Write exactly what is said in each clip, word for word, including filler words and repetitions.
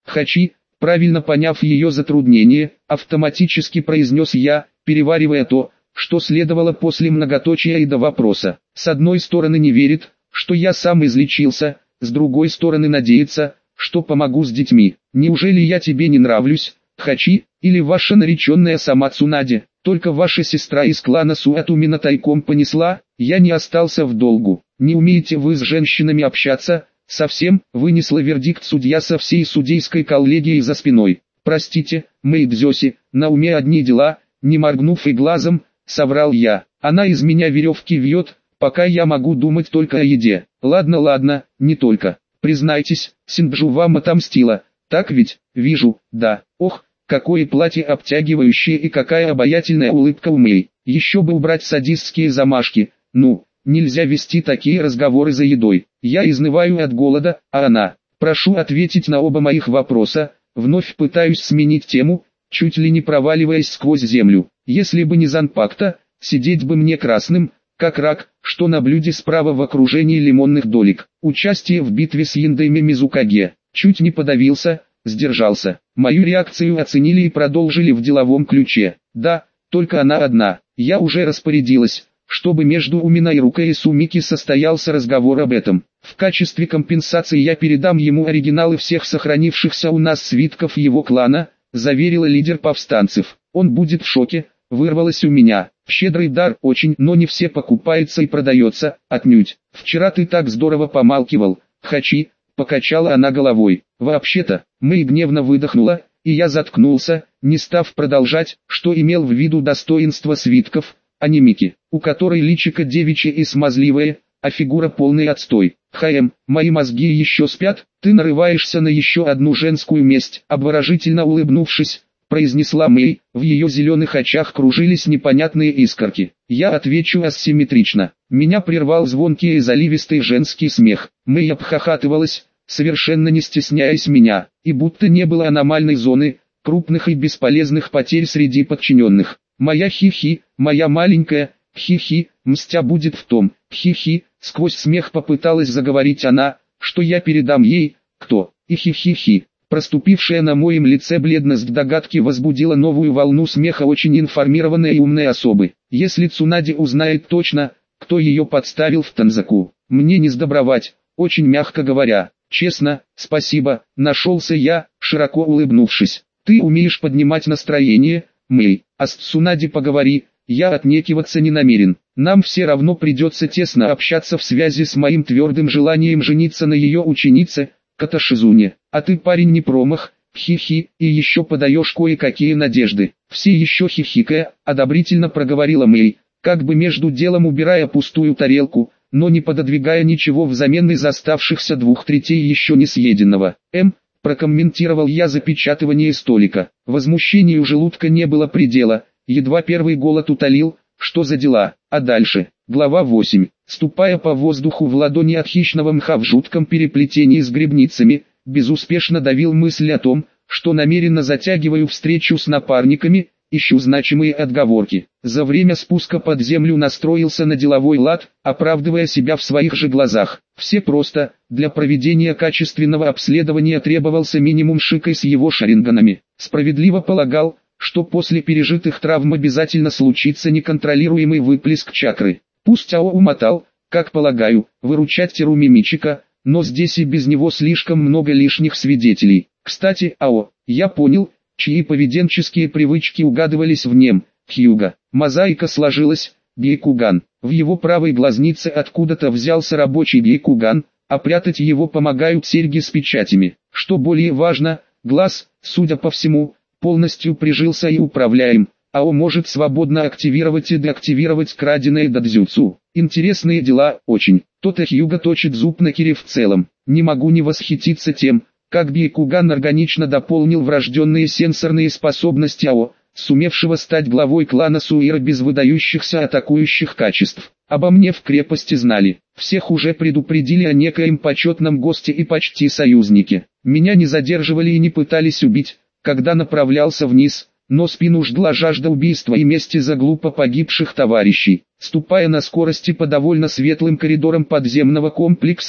Хачи, правильно поняв ее затруднение, автоматически произнес я, переваривая то, что следовало после многоточия и до вопроса. С одной стороны не верит, что я сам излечился, с другой стороны надеется, что помогу с детьми. Неужели я тебе не нравлюсь, Хачи, или ваша нареченная сама Цунаде? Только ваша сестра из клана Суатумина тайком понесла, я не остался в долгу. Не умеете вы с женщинами общаться, совсем, вынесла вердикт судья со всей судейской коллегией за спиной. Простите, Мэйдзёси, на уме одни дела, не моргнув и глазом, соврал я. Она из меня веревки вьет, пока я могу думать только о еде. Ладно, ладно, не только. Признайтесь, Синджу вам отомстила, так ведь? Вижу, да. Ох, какое платье обтягивающее и какая обаятельная улыбка у Мэй. Еще бы убрать садистские замашки. Ну, нельзя вести такие разговоры за едой. Я изнываю от голода, а она. Прошу ответить на оба моих вопроса. Вновь пытаюсь сменить тему, чуть ли не проваливаясь сквозь землю. Если бы не Занпакта, сидеть бы мне красным, как рак, что на блюде справа в окружении лимонных долек. Участие в битве с Яндайми Мизукаге. Чуть не подавился, сдержался. Мою реакцию оценили и продолжили в деловом ключе. Да, только она одна. Я уже распорядилась, чтобы между Умина и Рукой и Сумики состоялся разговор об этом. В качестве компенсации я передам ему оригиналы всех сохранившихся у нас свитков его клана, заверила лидер повстанцев. Он будет в шоке, вырвалось у меня. Щедрый дар очень, но не все покупается и продается, отнюдь. Вчера ты так здорово помалкивал, Хачи, покачала она головой. Вообще-то, Мэй гневно выдохнула, и я заткнулся, не став продолжать, что имел в виду достоинство свитков, а не Мики, у которой личико девичье и смазливое, а фигура полный отстой. Хаем, мои мозги еще спят, ты нарываешься на еще одну женскую месть, обворожительно улыбнувшись, произнесла Мэй, в ее зеленых очах кружились непонятные искорки. Я отвечу асимметрично. Меня прервал звонкий и заливистый женский смех. Мэй обхохатывалась, совершенно не стесняясь меня, и будто не было аномальной зоны, крупных и бесполезных потерь среди подчиненных. Моя хихи, моя маленькая, хихи, мстя будет в том, хихи, сквозь смех попыталась заговорить она, что я передам ей, кто, и хихихи. Проступившая на моем лице бледность догадки возбудила новую волну смеха очень информированной и умной особы. Если Цунаде узнает точно, кто ее подставил в Танзаку, мне не сдобровать, очень мягко говоря. Честно, спасибо, нашелся я, широко улыбнувшись. Ты умеешь поднимать настроение, Мэй, а с Цунаде поговори, я отнекиваться не намерен. Нам все равно придется тесно общаться в связи с моим твердым желанием жениться на ее ученице, Каташизуне. А ты, парень, не промах, хихи, и еще подаешь кое-какие надежды. Все еще хихикая, одобрительно проговорила Мэй, как бы между делом убирая пустую тарелку, но не пододвигая ничего взамен из оставшихся двух третей еще не съеденного. М, прокомментировал я запечатывание столика. Возмущению желудка не было предела, едва первый голод утолил, что за дела, а дальше. Глава восемь. Ступая по воздуху в ладони от хищного мха в жутком переплетении с гребницами, безуспешно давил мысль о том, что намеренно затягиваю встречу с напарниками, ищу значимые отговорки. За время спуска под землю настроился на деловой лад, оправдывая себя в своих же глазах. Все просто, для проведения качественного обследования требовался минимум шикой с его шаринганами. Справедливо полагал, что после пережитых травм обязательно случится неконтролируемый выплеск чакры. Пусть Ао умотал, как полагаю, выручать Теруми Мичика, но здесь и без него слишком много лишних свидетелей. Кстати, Ао, я понял, чьи поведенческие привычки угадывались в нем, Хьюга. Мозаика сложилась, Бейкуган. В его правой глазнице откуда-то взялся рабочий Бейкуган, а прятать его помогают серьги с печатями. Что более важно, глаз, судя по всему, полностью прижился и управляем. Ао может свободно активировать и деактивировать краденое дадзюцу. Интересные дела, очень. То-то Хьюга точит зуб на Кире в целом. Не могу не восхититься тем, как Бейкуган органично дополнил врожденные сенсорные способности Ао, сумевшего стать главой клана Суира без выдающихся атакующих качеств. Обо мне в крепости знали. Всех уже предупредили о некоем почетном госте и почти союзнике. Меня не задерживали и не пытались убить, когда направлялся вниз, но спину жгла жажда убийства и мести за глупо погибших товарищей. Ступая на скорости по довольно светлым коридорам подземного комплекса,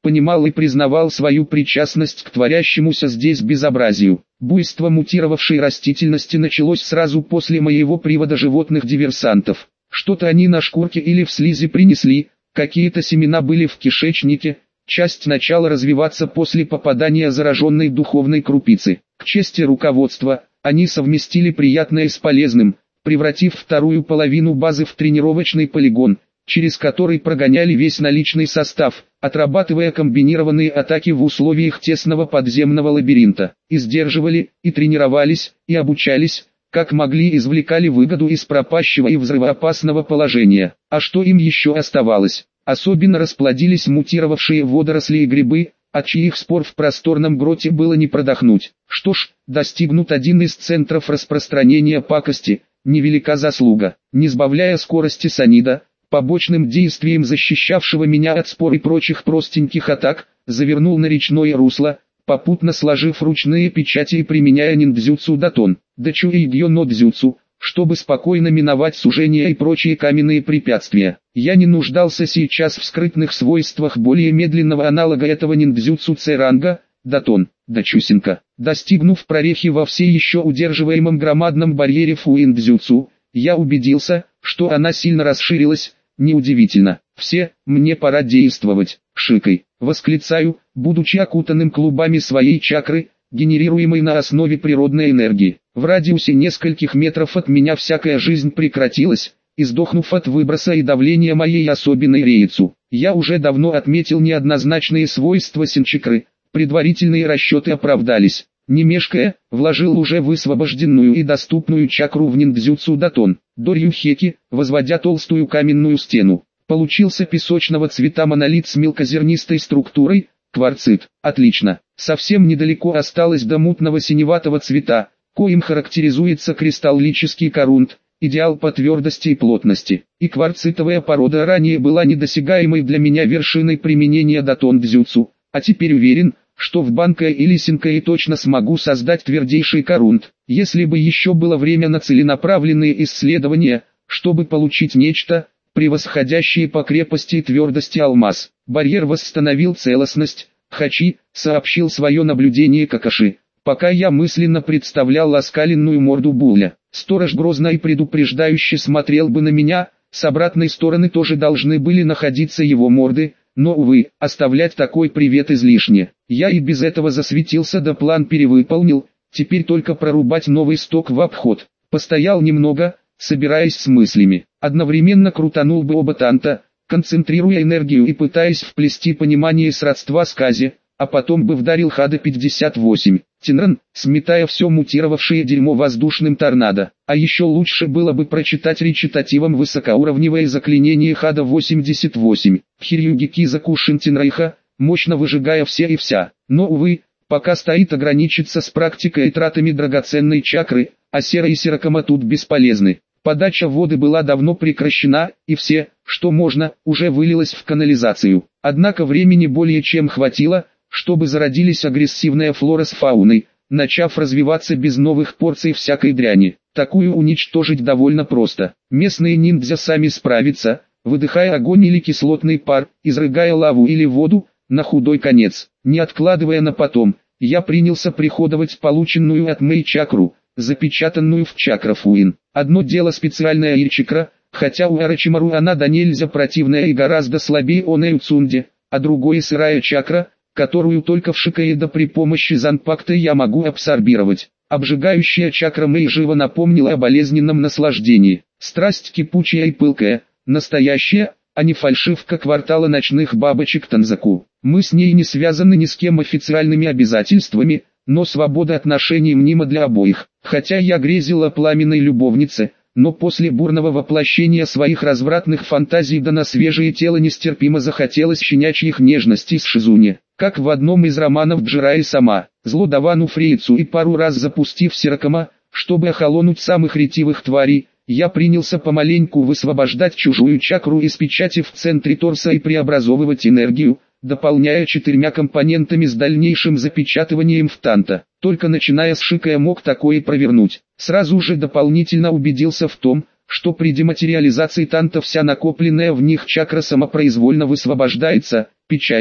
понимал и признавал свою причастность к творящемуся здесь безобразию. Буйство мутировавшей растительности началось сразу после моего привода животных-диверсантов. Что-то они на шкурке или в слизи принесли, какие-то семена были в кишечнике, часть начала развиваться после попадания зараженной духовной крупицы. К чести руководства, они совместили приятное с полезным, превратив вторую половину базы в тренировочный полигон, через который прогоняли весь наличный состав, отрабатывая комбинированные атаки в условиях тесного подземного лабиринта. И сдерживали, и тренировались, и обучались, как могли извлекали выгоду из пропащего и взрывоопасного положения. А что им еще оставалось? Особенно расплодились мутировавшие водоросли и грибы, от чьих спор в просторном гроте было не продохнуть. Что ж, достигнут один из центров распространения пакости, невелика заслуга. Не сбавляя скорости санида, побочным действием защищавшего меня от спор и прочих простеньких атак, завернул на речное русло, попутно сложив ручные печати и применяя ниндзюцу датон, дачуэйгё но дзюцу, чтобы спокойно миновать сужения и прочие каменные препятствия. Я не нуждался сейчас в скрытных свойствах более медленного аналога этого ниндзюцу Церанга, датон, дачусинка. Достигнув прорехи во все еще удерживаемом громадном барьере фуиндзюцу, я убедился, что она сильно расширилась. Неудивительно. Все, мне пора действовать. Шикой. Восклицаю, будучи окутанным клубами своей чакры, генерируемой на основе природной энергии. В радиусе нескольких метров от меня всякая жизнь прекратилась, издохнув от выброса и давления моей особенной рейцу. Я уже давно отметил неоднозначные свойства синчакры, предварительные расчеты оправдались. Не мешкая, вложил уже высвобожденную и доступную чакру в ниндзюцу датон, дорью хеки, возводя толстую каменную стену. Получился песочного цвета монолит с мелкозернистой структурой, кварцит. Отлично. Совсем недалеко осталось до мутного синеватого цвета, коим характеризуется кристаллический корунт, идеал по твердости и плотности. И кварцитовая порода ранее была недосягаемой для меня вершиной применения датон-дзюцу, а теперь уверен, что в банкае или синкае точно смогу создать твердейший корунт. Если бы еще было время на целенаправленные исследования, чтобы получить нечто, превосходящее по крепости и твердости алмаз. Барьер восстановил целостность, Хачи, сообщил свое наблюдение Какаши, пока я мысленно представлял оскаленную морду Буля. Сторож грозно и предупреждающе смотрел бы на меня, с обратной стороны тоже должны были находиться его морды, но, увы, оставлять такой привет излишне. Я и без этого засветился да план перевыполнил, теперь только прорубать новый сток в обход. Постоял немного, собираясь с мыслями. Одновременно крутанул бы оба танта, концентрируя энергию и пытаясь вплести понимание сродства сказе, а потом бы вдарил Хада пятьдесят восемь, Тинран, сметая все мутировавшее дерьмо воздушным торнадо. А еще лучше было бы прочитать речитативом высокоуровневое заклинение Хада восемьдесят восемь, Хирюгики Закушин Тинрайха, мощно выжигая все и вся. Но, увы, пока стоит ограничиться с практикой и тратами драгоценной чакры, а Сера и Серакама тут бесполезны. Подача воды была давно прекращена, и все, что можно, уже вылилось в канализацию. Однако времени более чем хватило, чтобы зародились агрессивная флора с фауной, начав развиваться без новых порций всякой дряни. Такую уничтожить довольно просто. Местные ниндзя сами справятся, выдыхая огонь или кислотный пар, изрыгая лаву или воду, на худой конец. Не откладывая на потом, я принялся приходовать полученную от Мэй чакру, запечатанную в чакрафуин. Одно дело специальная ир-чакра, хотя у Арачимару она да нельзя противная и гораздо слабее Онэй Цунде, а другое сырая чакра, которую только в Шикаэда при помощи Занпакта я могу абсорбировать. Обжигающая чакра Мэй живо напомнила о болезненном наслаждении. Страсть кипучая и пылкая, настоящая, а не фальшивка квартала ночных бабочек Танзаку. Мы с ней не связаны ни с кем официальными обязательствами, но свобода отношений мнима для обоих. Хотя я грезил о пламенной любовнице, но после бурного воплощения своих развратных фантазий да на свежее тело нестерпимо захотелось щенячьих нежностей с Шизуне. Как в одном из романов Джирай сама, зло Давану Фрейцу и пару раз запустив Серакама, чтобы охолонуть самых ретивых тварей, я принялся помаленьку высвобождать чужую чакру из печати в центре торса и преобразовывать энергию, дополняя четырьмя компонентами с дальнейшим запечатыванием в танта. Только начиная с Шика я мог такое провернуть. Сразу же дополнительно убедился в том, что при дематериализации танта вся накопленная в них чакра самопроизвольно высвобождается. Печально,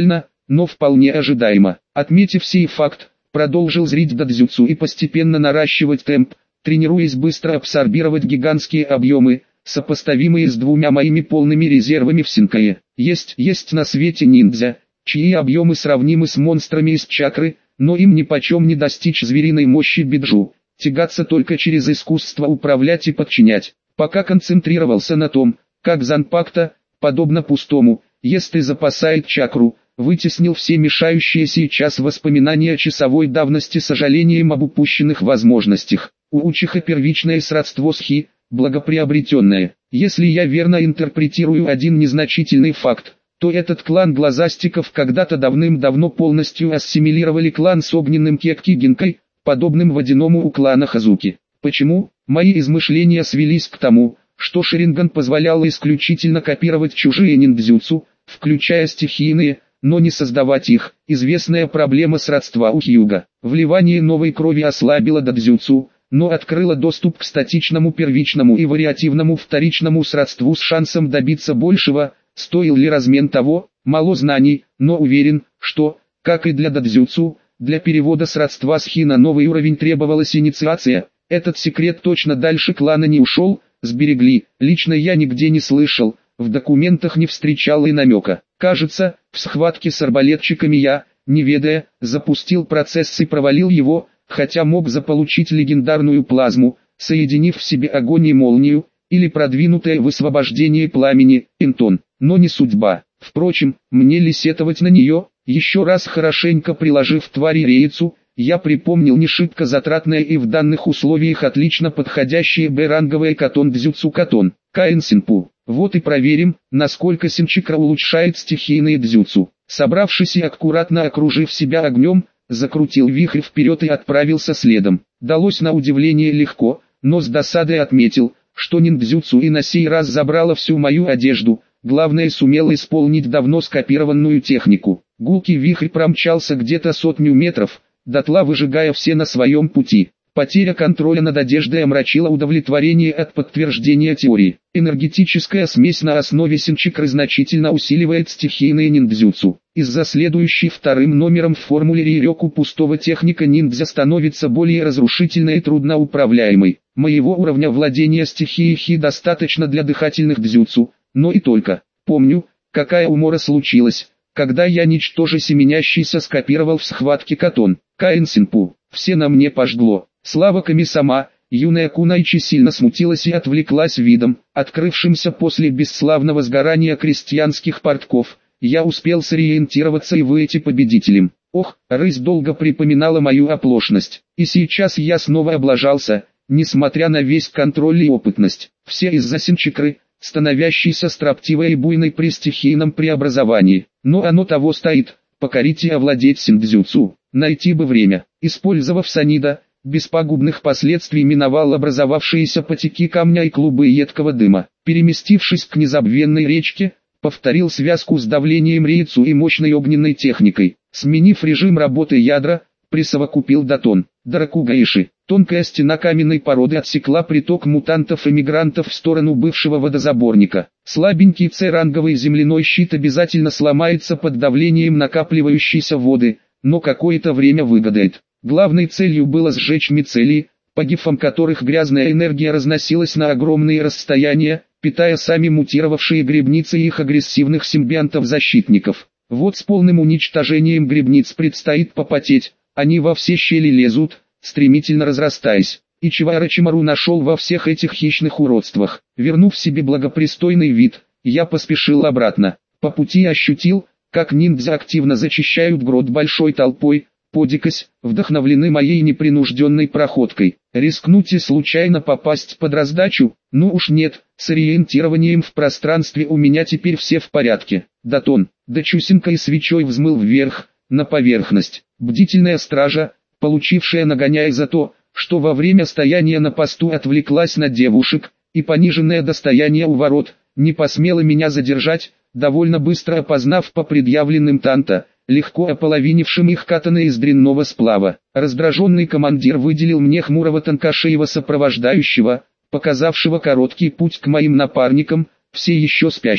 но вполне ожидаемо. Отметив сей факт, продолжил зрить додзюцу и постепенно наращивать темп, тренируясь быстро абсорбировать гигантские объемы, сопоставимые с двумя моими полными резервами в синкае. Есть, есть на свете ниндзя, чьи объемы сравнимы с монстрами из чакры, но им нипочем не достичь звериной мощи биджу, тягаться только через искусство управлять и подчинять. Пока концентрировался на том, как Занпакта, подобно пустому, ест и запасает чакру, вытеснил все мешающие сейчас воспоминания часовой давности сожалением об упущенных возможностях. У Учиха первичное сродство с Хи, благоприобретенное. Если я верно интерпретирую один незначительный факт, то этот клан глазастиков когда-то давным-давно полностью ассимилировали клан с огненным Кекки-гинкой, подобным водяному у клана Хазуки. Почему? Мои измышления свелись к тому, что Шаринган позволял исключительно копировать чужие ниндзюцу, включая стихийные, но не создавать их. Известная проблема сродства у Хьюга. Вливание новой крови ослабило додзюцу, но открыло доступ к статичному первичному и вариативному вторичному сродству с шансом добиться большего. Стоил ли размен того? Мало знаний, но уверен, что, как и для додзюцу, для перевода сродства с Хи на новый уровень требовалась инициация. Этот секрет точно дальше клана не ушел, сберегли. Лично я нигде не слышал, в документах не встречал и намека. Кажется, в схватке с арбалетчиками я, не ведая, запустил процесс и провалил его, хотя мог заполучить легендарную плазму, соединив в себе огонь и молнию, или продвинутое высвобождение пламени, интон, но не судьба. Впрочем, мне ли сетовать на нее? Еще раз хорошенько приложив твари рейцу, я припомнил не шибко затратное и в данных условиях отлично подходящее Б-ранговое катон-дзюцу катон, Каэн-синпу. Вот и проверим, насколько синчикра улучшает стихийные дзюцу. Собравшись и аккуратно окружив себя огнем, закрутил вихрь вперед и отправился следом. Далось на удивление легко, но с досадой отметил, что ниндзюцу и на сей раз забрала всю мою одежду, главное сумела исполнить давно скопированную технику. Гулкий вихрь промчался где-то сотню метров, дотла выжигая все на своем пути. Потеря контроля над одеждой омрачила удовлетворение от подтверждения теории. Энергетическая смесь на основе синчикры значительно усиливает стихийные ниндзюцу. Из-за следующей вторым номером в формуле Рирёку пустого техника ниндзя становится более разрушительной и трудноуправляемой. Моего уровня владения стихией Хи достаточно для дыхательных дзюцу, но и только. Помню, какая умора случилась, когда я ничтоже семенящийся скопировал в схватке катон, Каэн-синпу. Все на мне пожгло. Слава Ками-сама, юная Кунайчи сильно смутилась и отвлеклась видом, открывшимся после бесславного сгорания крестьянских портков. Я успел сориентироваться и выйти победителем. Ох, рысь долго припоминала мою оплошность, и сейчас я снова облажался, несмотря на весь контроль и опытность. Все из-за синчикры, становящейся строптивой и буйной при стихийном преобразовании. Но оно того стоит, покорить и овладеть синдзюцу. Найти бы время. Использовав санида, без пагубных последствий миновал образовавшиеся потеки камня и клубы едкого дыма. Переместившись к незабвенной речке, повторил связку с давлением рейцу и мощной огненной техникой. Сменив режим работы ядра, присовокупил датон. Даракугаиши. Тонкая стена каменной породы отсекла приток мутантов-эмигрантов в сторону бывшего водозаборника. Слабенький С-ранговый земляной щит обязательно сломается под давлением накапливающейся воды, но какое-то время выгадает. Главной целью было сжечь мицелии, по гифам которых грязная энергия разносилась на огромные расстояния, питая сами мутировавшие грибницы и их агрессивных симбионтов-защитников. Вот с полным уничтожением грибниц предстоит попотеть, они во все щели лезут, стремительно разрастаясь. Ичивара Чимару нашел во всех этих хищных уродствах. Вернув себе благопристойный вид, я поспешил обратно. По пути ощутил, как ниндзя активно зачищают грот большой толпой, подикось, вдохновлены моей непринужденной проходкой. Рискнуть и случайно попасть под раздачу? Ну уж нет, с ориентированием в пространстве у меня теперь все в порядке. Датон, да чусинкой свечой взмыл вверх, на поверхность. Бдительная стража, получившая нагоняй за то, что во время стояния на посту отвлеклась на девушек, и пониженное достояние у ворот, не посмела меня задержать, довольно быстро опознав по предъявленным танто, легко ополовинившим их катаны из дрянного сплава. Раздраженный командир выделил мне хмурого тонкошеего сопровождающего, показавшего короткий путь к моим напарникам, все еще спящим.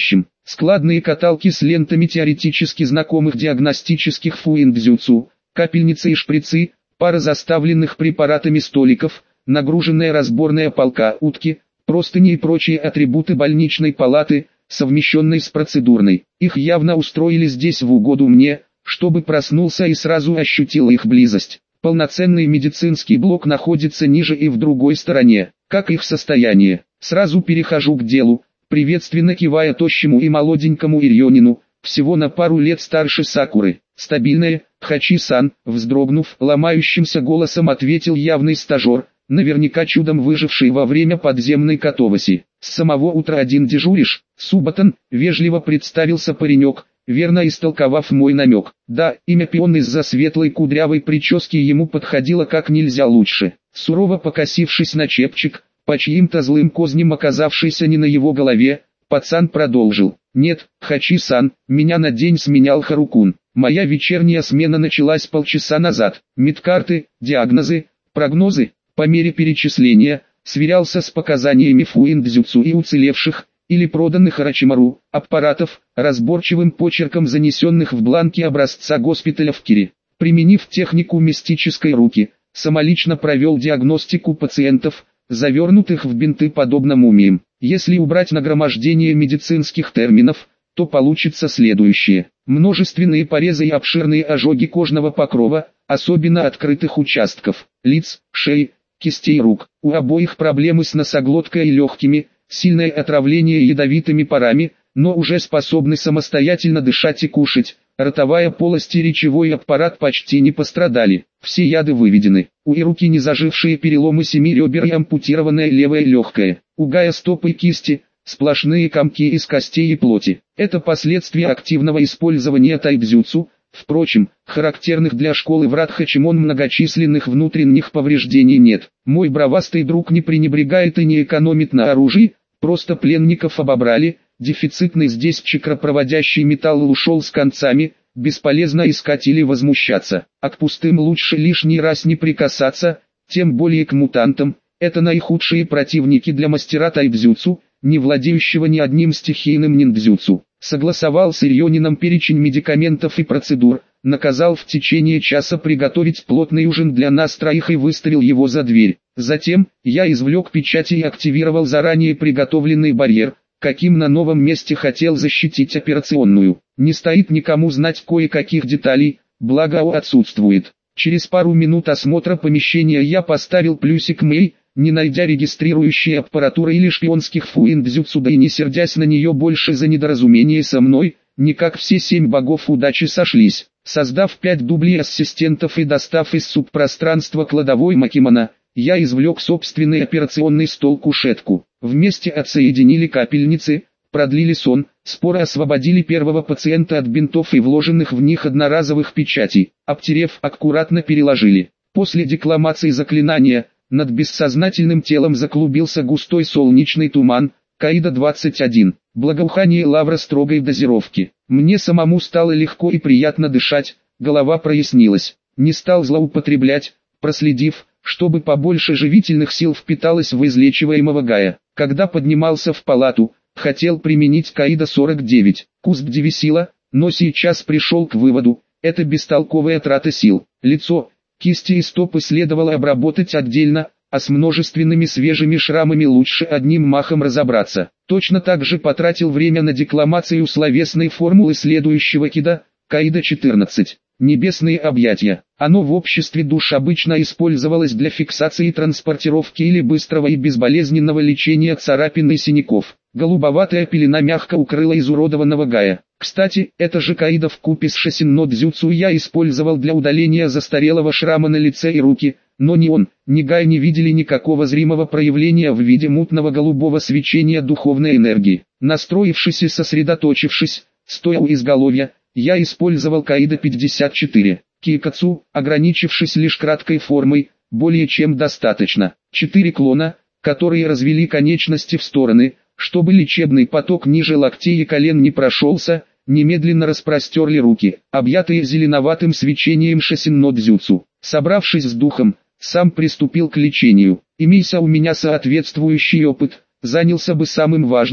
складные каталки с лентами теоретически знакомых диагностических фуиндзюцу, капельницы и шприцы, пара заставленных препаратами столиков, нагруженная разборная полка, утки, простыни и прочие атрибуты больничной палаты, совмещенной с процедурной. Их явно устроили здесь в угоду мне, чтобы проснулся и сразу ощутил их близость. Полноценный медицинский блок находится ниже и в другой стороне. Как их состояние? Сразу перехожу к делу, приветственно кивая тощему и молоденькому Ирьонину, всего на пару лет старше Сакуры. Стабильное, Хачи-сан, вздрогнув, ломающимся голосом ответил явный стажер, наверняка чудом выживший во время подземной катавасии. С самого утра один дежуришь? Субботан, вежливо представился паренек, верно истолковав мой намек. Да, имя пион из-за светлой кудрявой прически ему подходило как нельзя лучше. Сурово покосившись на чепчик, по чьим-то злым козням оказавшийся не на его голове, пацан продолжил. Нет, Хачи-сан, меня на день сменял Харукун. Моя вечерняя смена началась полчаса назад. Медкарты, диагнозы, прогнозы, по мере перечисления, сверялся с показаниями фуиндзюцу и уцелевших, или проданных Орочимару, аппаратов, разборчивым почерком занесенных в бланки образца госпиталя в Кире. Применив технику мистической руки, самолично провел диагностику пациентов, завернутых в бинты подобно мумиям. Если убрать нагромождение медицинских терминов, то получится следующее. Множественные порезы и обширные ожоги кожного покрова, особенно открытых участков, лиц, шеи, кистей рук. У обоих проблемы с носоглоткой и легкими, сильное отравление ядовитыми парами, но уже способны самостоятельно дышать и кушать. Ротовая полость и речевой аппарат почти не пострадали. Все яды выведены. У Ируки незажившие переломы семи ребер и ампутированное левое легкое. У Гая стопы и кисти, сплошные комки из костей и плоти. Это последствия активного использования тайбзюцу. Впрочем, характерных для школы врат Хачимон многочисленных внутренних повреждений нет. Мой бравастый друг не пренебрегает и не экономит на оружии, просто пленников обобрали, дефицитный здесь чакропроводящий металл ушел с концами, бесполезно искать или возмущаться. А к пустым лучше лишний раз не прикасаться, тем более к мутантам, это наихудшие противники для мастера тайбзюцу, не владеющего ни одним стихийным ниндзюцу. Согласовал с Ирьонином перечень медикаментов и процедур, наказал в течение часа приготовить плотный ужин для нас троих и выставил его за дверь. Затем, я извлек печати и активировал заранее приготовленный барьер, каким на новом месте хотел защитить операционную. Не стоит никому знать кое-каких деталей, благо О отсутствует. Через пару минут осмотра помещения я поставил плюсик Мэй, не найдя регистрирующей аппаратуры или шпионских фуиндзюцу, да и не сердясь на нее больше за недоразумение со мной, не как все семь богов удачи сошлись. Создав пять дублей ассистентов и достав из субпространства кладовой Макимана, я извлек собственный операционный стол-кушетку. Вместе отсоединили капельницы, продлили сон, споро освободили первого пациента от бинтов и вложенных в них одноразовых печатей, обтерев, аккуратно переложили. После декламации заклинания, над бессознательным телом заклубился густой солнечный туман, Каида двадцать один, благоухание лавра строгой дозировки. Мне самому стало легко и приятно дышать, голова прояснилась. Не стал злоупотреблять, проследив, чтобы побольше живительных сил впиталось в излечиваемого Гая. Когда поднимался в палату, хотел применить Каида сорок девять, Кузб сила, но сейчас пришел к выводу, это бестолковая трата сил. Лицо, кисти и стопы следовало обработать отдельно, а с множественными свежими шрамами лучше одним махом разобраться. Точно так же потратил время на декламацию словесной формулы следующего кида, Каида четырнадцать. Небесные объятия. Оно в обществе душ обычно использовалось для фиксации транспортировки или быстрого и безболезненного лечения царапин и синяков. Голубоватая пелена мягко укрыла изуродованного Гая. Кстати, это же Каида вкупе с Шосинно дзюцу я использовал для удаления застарелого шрама на лице и руки, но ни он, ни Гай не видели никакого зримого проявления в виде мутного голубого свечения духовной энергии. Настроившись и сосредоточившись, стоя у изголовья, я использовал Каида пятьдесят четыре. Кикацу, ограничившись лишь краткой формой, более чем достаточно. Четыре клона, которые развели конечности в стороны, чтобы лечебный поток ниже локтей и колен не прошелся, немедленно распростерли руки, объятые зеленоватым свечением Шосинно дзюцу. Собравшись с духом, сам приступил к лечению. Имейся у меня соответствующий опыт, занялся бы самым важным,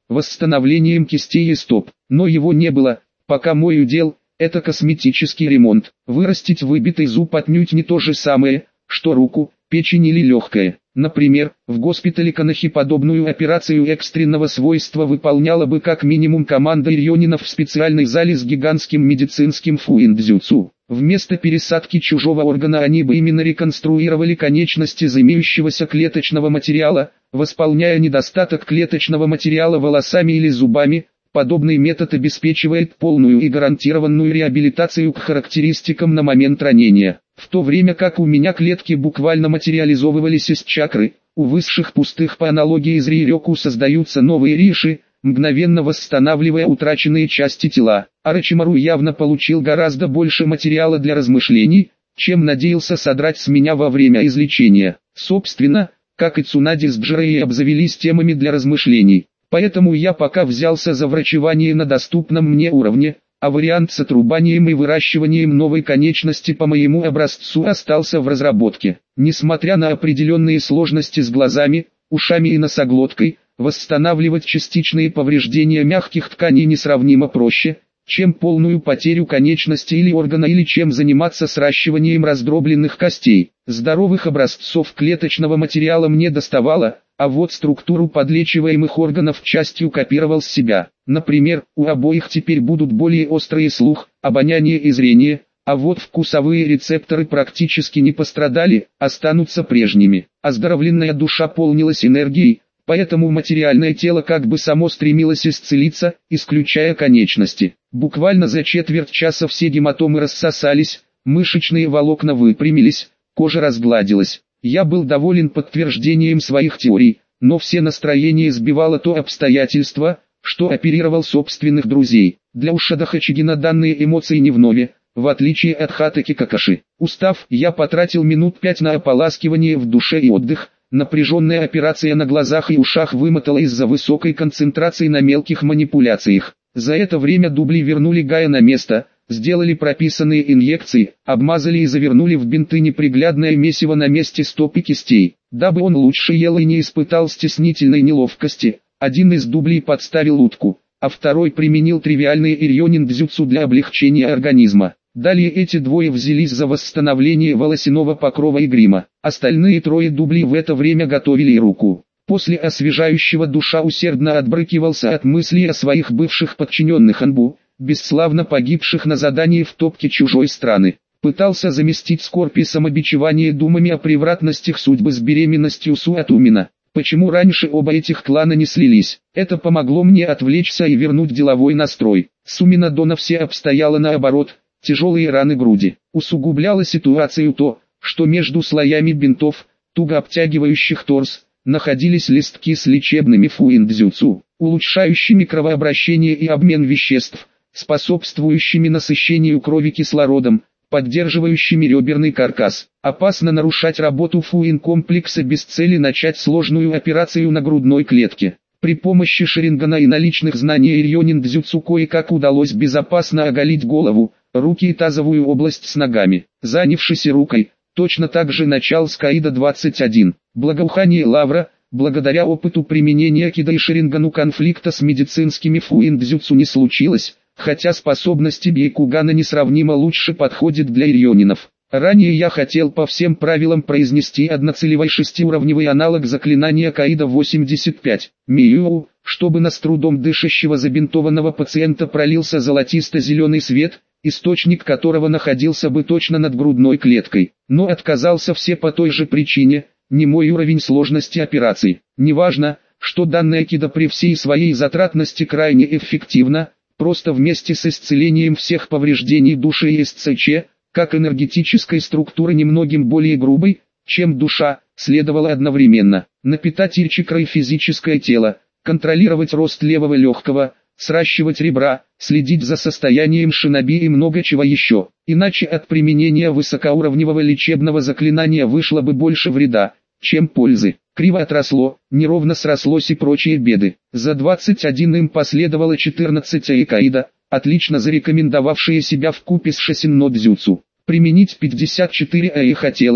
восстановлением кистей и стоп, но его не было, пока мой удел – это косметический ремонт. Вырастить выбитый зуб отнюдь не то же самое, что руку, печень или легкое. Например, в госпитале Канахи подобную операцию экстренного свойства выполняла бы как минимум команда ирьонинов в специальной зале с гигантским медицинским фуиндзюцу. Вместо пересадки чужого органа они бы именно реконструировали конечности из имеющегося клеточного материала, восполняя недостаток клеточного материала волосами или зубами. Подобный метод обеспечивает полную и гарантированную реабилитацию к характеристикам на момент ранения. В то время как у меня клетки буквально материализовывались из чакры, у высших пустых по аналогии с Рирёку создаются новые риши, мгновенно восстанавливая утраченные части тела. Орочимару явно получил гораздо больше материала для размышлений, чем надеялся содрать с меня во время излечения. Собственно, как и Цунади с Джиреей обзавелись темами для размышлений. Поэтому я пока взялся за врачевание на доступном мне уровне, а вариант с отрубанием и выращиванием новой конечности по моему образцу остался в разработке. Несмотря на определенные сложности с глазами, ушами и носоглоткой, восстанавливать частичные повреждения мягких тканей несравнимо проще, чем полную потерю конечности или органа, или чем заниматься сращиванием раздробленных костей. Здоровых образцов клеточного материала мне доставало, а вот структуру подлечиваемых органов частью копировал с себя. Например, у обоих теперь будут более острые слух, обоняние и зрение, а вот вкусовые рецепторы практически не пострадали, останутся прежними. Оздоровленная душа полнилась энергией, поэтому материальное тело как бы само стремилось исцелиться, исключая конечности. Буквально за четверть часа все гематомы рассосались, мышечные волокна выпрямились, кожа разгладилась. Я был доволен подтверждением своих теорий, но все настроения сбивало то обстоятельство, что оперировал собственных друзей. Для Ушида Хачигина данные эмоции не вновь, в отличие от Хатаки Какаши. Устав, я потратил минут пять на ополаскивание в душе и отдых. Напряженная операция на глазах и ушах вымотала из-за высокой концентрации на мелких манипуляциях. За это время дубли вернули Гая на место, сделали прописанные инъекции, обмазали и завернули в бинты неприглядное месиво на месте стоп и кистей. Дабы он лучше ел и не испытал стеснительной неловкости, один из дублей подставил утку, а второй применил тривиальный ирьонин-дзюцу для облегчения организма. Далее эти двое взялись за восстановление волосяного покрова и грима. Остальные трое дублей в это время готовили и руку. После освежающего душа усердно отбрыкивался от мыслей о своих бывших подчиненных Анбу, бесславно погибших на задании в топке чужой страны. Пытался заместить скорбь и самобичевание думами о превратностях судьбы с беременностью Суатумина. Почему раньше оба этих клана не слились? Это помогло мне отвлечься и вернуть деловой настрой. Сумина Дона все обстояло наоборот. Тяжелые раны груди. Усугубляло ситуацию то, что между слоями бинтов, туго обтягивающих торс, находились листки с лечебными фуиндзюцу, улучшающими кровообращение и обмен веществ, способствующими насыщению крови кислородом, поддерживающими реберный каркас. Опасно нарушать работу фуин-комплекса без цели начать сложную операцию на грудной клетке. При помощи шарингана и наличных знаний ирьонин-дзюцу кое-как удалось безопасно оголить голову, руки и тазовую область с ногами. Занявшись рукой, точно так же начал с Каида двадцать один. Благоухание лавра, благодаря опыту применения кида и шарингану конфликта с медицинскими фуиндзюцу не случилось, хотя способности Бейкугана несравнимо лучше подходят для ирьонинов. Ранее я хотел по всем правилам произнести одноцелевой шестиуровневый аналог заклинания Каида восемьдесят пять. Миу, чтобы на с трудом дышащего забинтованного пациента пролился золотисто-зеленый свет, источник которого находился бы точно над грудной клеткой, но отказался все по той же причине, не мой уровень сложности операции. Неважно, что данная кида при всей своей затратности крайне эффективна, просто вместе с исцелением всех повреждений души и СЦЧ, как энергетической структуры немногим более грубой, чем душа, следовало одновременно напитать ильчикрой физическое тело, контролировать рост левого легкого, сращивать ребра, следить за состоянием шиноби и много чего еще. Иначе от применения высокоуровневого лечебного заклинания вышло бы больше вреда, чем пользы. Криво отросло, неровно срослось и прочие беды. За двадцать один им последовало четырнадцать айкаида, отлично зарекомендовавшие себя вкупе с шосинно дзюцу. Применить пятьдесят четыре аи хотелось,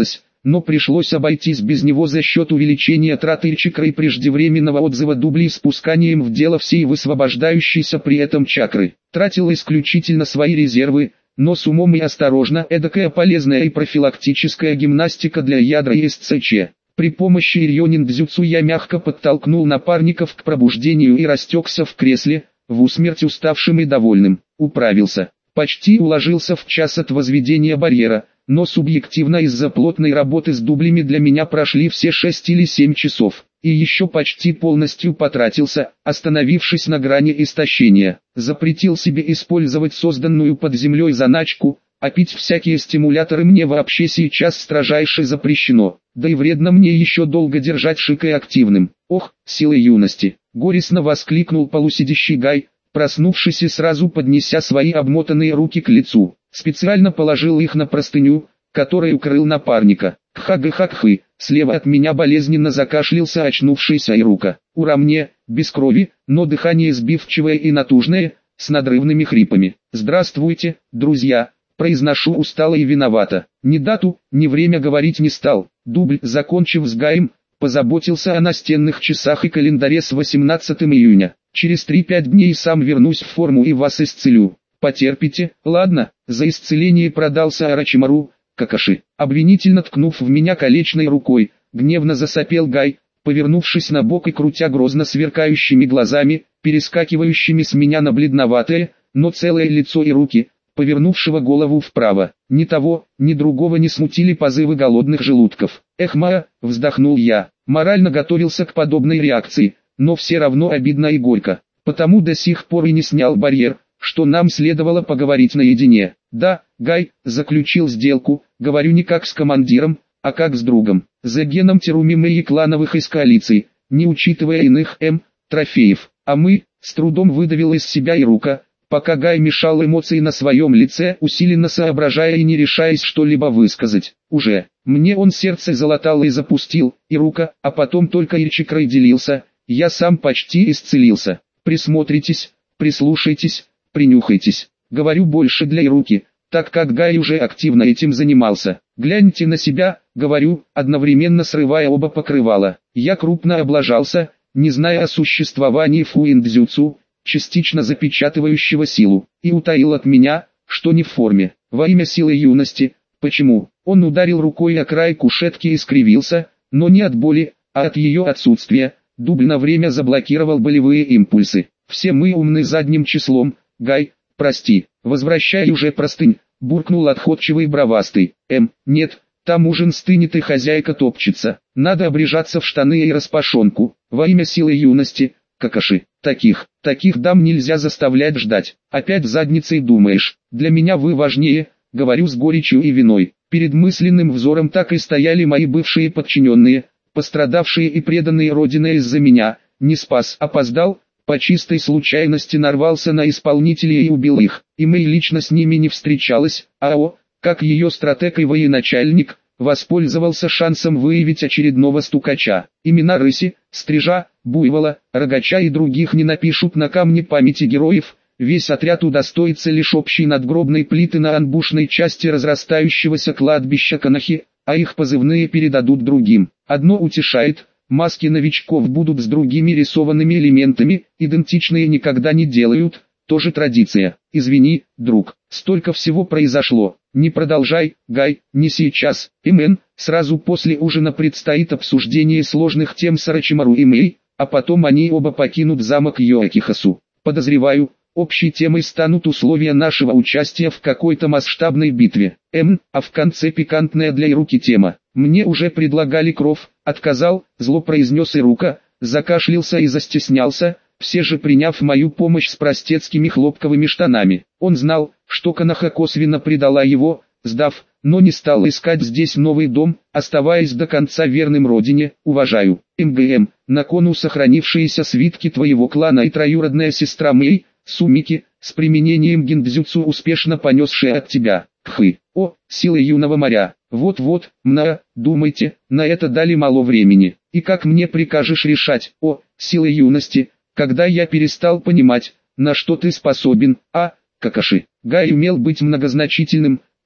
но пришлось обойтись без него за счет увеличения траты чакры и преждевременного отзыва дублей с пусканием в дело всей высвобождающейся при этом чакры. Тратил исключительно свои резервы, но с умом и осторожно, эдакая полезная и профилактическая гимнастика для ядра и СЦЧ. При помощи ирьонин-дзюцу я мягко подтолкнул напарников к пробуждению и растекся в кресле, в усмерть уставшим и довольным. Управился. Почти уложился в час от возведения барьера, но субъективно из-за плотной работы с дублями для меня прошли все шесть или семь часов. И еще почти полностью потратился, остановившись на грани истощения. Запретил себе использовать созданную под землей заначку, а пить всякие стимуляторы мне вообще сейчас строжайше запрещено. Да и вредно мне еще долго держать шикой активным. Ох, силы юности! Горестно воскликнул полусидящий Гай, проснувшись и сразу поднеся свои обмотанные руки к лицу. Специально положил их на простыню, которой укрыл напарника. Кха-га-ха-кхы, слева от меня болезненно закашлялся очнувшийся Ирука. Ура мне, без крови, но дыхание сбивчивое и натужное, с надрывными хрипами. Здравствуйте, друзья, произношу устало и виновато. Ни дату, ни время говорить не стал. Дубль, закончив с Гаем, позаботился о настенных часах и календаре с восемнадцатого июня. Через три-пять дней сам вернусь в форму и вас исцелю. Потерпите, ладно? За исцеление продался Орочимару, Какаши. Обвинительно ткнув в меня колечной рукой, гневно засопел Гай, повернувшись на бок и крутя грозно сверкающими глазами, перескакивающими с меня на бледноватое, но целое лицо и руки, повернувшего голову вправо. Ни того, ни другого не смутили позывы голодных желудков. Эх, ма, вздохнул я, морально готовился к подобной реакции, но все равно обидно и горько. Потому до сих пор и не снял барьер, что нам следовало поговорить наедине. Да, Гай, заключил сделку, говорю не как с командиром, а как с другом. За геном Терумима и клановых из коалиции, не учитывая иных М, трофеев. А мы, с трудом выдавил из себя Ирука, пока Гай мешал эмоции на своем лице, усиленно соображая и не решаясь что-либо высказать. Уже, мне он сердце залатал и запустил, Ирука, а потом только Ильчикрой делился, я сам почти исцелился. Присмотритесь, прислушайтесь, принюхайтесь. Говорю больше для Ируки, так как Гай уже активно этим занимался. Гляньте на себя, говорю, одновременно срывая оба покрывала. Я крупно облажался, не зная о существовании фуиндзюцу, частично запечатывающего силу, и утаил от меня, что не в форме. Во имя силы юности. Почему? Он ударил рукой о край кушетки и скривился, но не от боли, а от ее отсутствия. Дубль на время заблокировал болевые импульсы. Все мы умны задним числом. Гай, прости, возвращай уже простынь, буркнул отходчивый бровастый. Эм, нет, там ужин стынет и хозяйка топчется. Надо обрежаться в штаны и распашонку. Во имя силы юности, Какаши. Таких, таких дам нельзя заставлять ждать. Опять задницей думаешь. Для меня вы важнее, говорю с горечью и виной. Перед мысленным взором так и стояли мои бывшие подчиненные, пострадавшие и преданные родине из-за меня. Не спас, опоздал, по чистой случайности нарвался на исполнителей и убил их. И Мэй лично с ними не встречалась, а о, как ее стратег и военачальник, воспользовался шансом выявить очередного стукача. Имена рыси, стрижа, буйвола, рогача и других не напишут на камне памяти героев, весь отряд удостоится лишь общей надгробной плиты на анбушной части разрастающегося кладбища Канахи, а их позывные передадут другим. Одно утешает, маски новичков будут с другими рисованными элементами, идентичные никогда не делают, тоже традиция. Извини, друг, столько всего произошло. Не продолжай, Гай, не сейчас. Имен, сразу после ужина предстоит обсуждение сложных тем с Орочимару и Мэй, а потом они оба покинут замок Йоакихасу. Подозреваю, общей темой станут условия нашего участия в какой-то масштабной битве. М, а в конце пикантная для Ируки тема. Мне уже предлагали кров, отказал, зло произнес Ирука, закашлялся и застеснялся, все же приняв мою помощь с простецкими хлопковыми штанами. Он знал, что Канаха косвенно предала его, сдав, но не стал искать здесь новый дом, оставаясь до конца верным родине. Уважаю. МГМ, на кону сохранившиеся свитки твоего клана и троюродная сестра Мэй, Сумики, с применением гиндзюцу успешно понесшая от тебя. Кхы. О, силы юного моря. Вот-вот, мна, думайте, на это дали мало времени. И как мне прикажешь решать, о, силы юности, когда я перестал понимать, на что ты способен, а, Какаши. Гай умел быть многозначительным,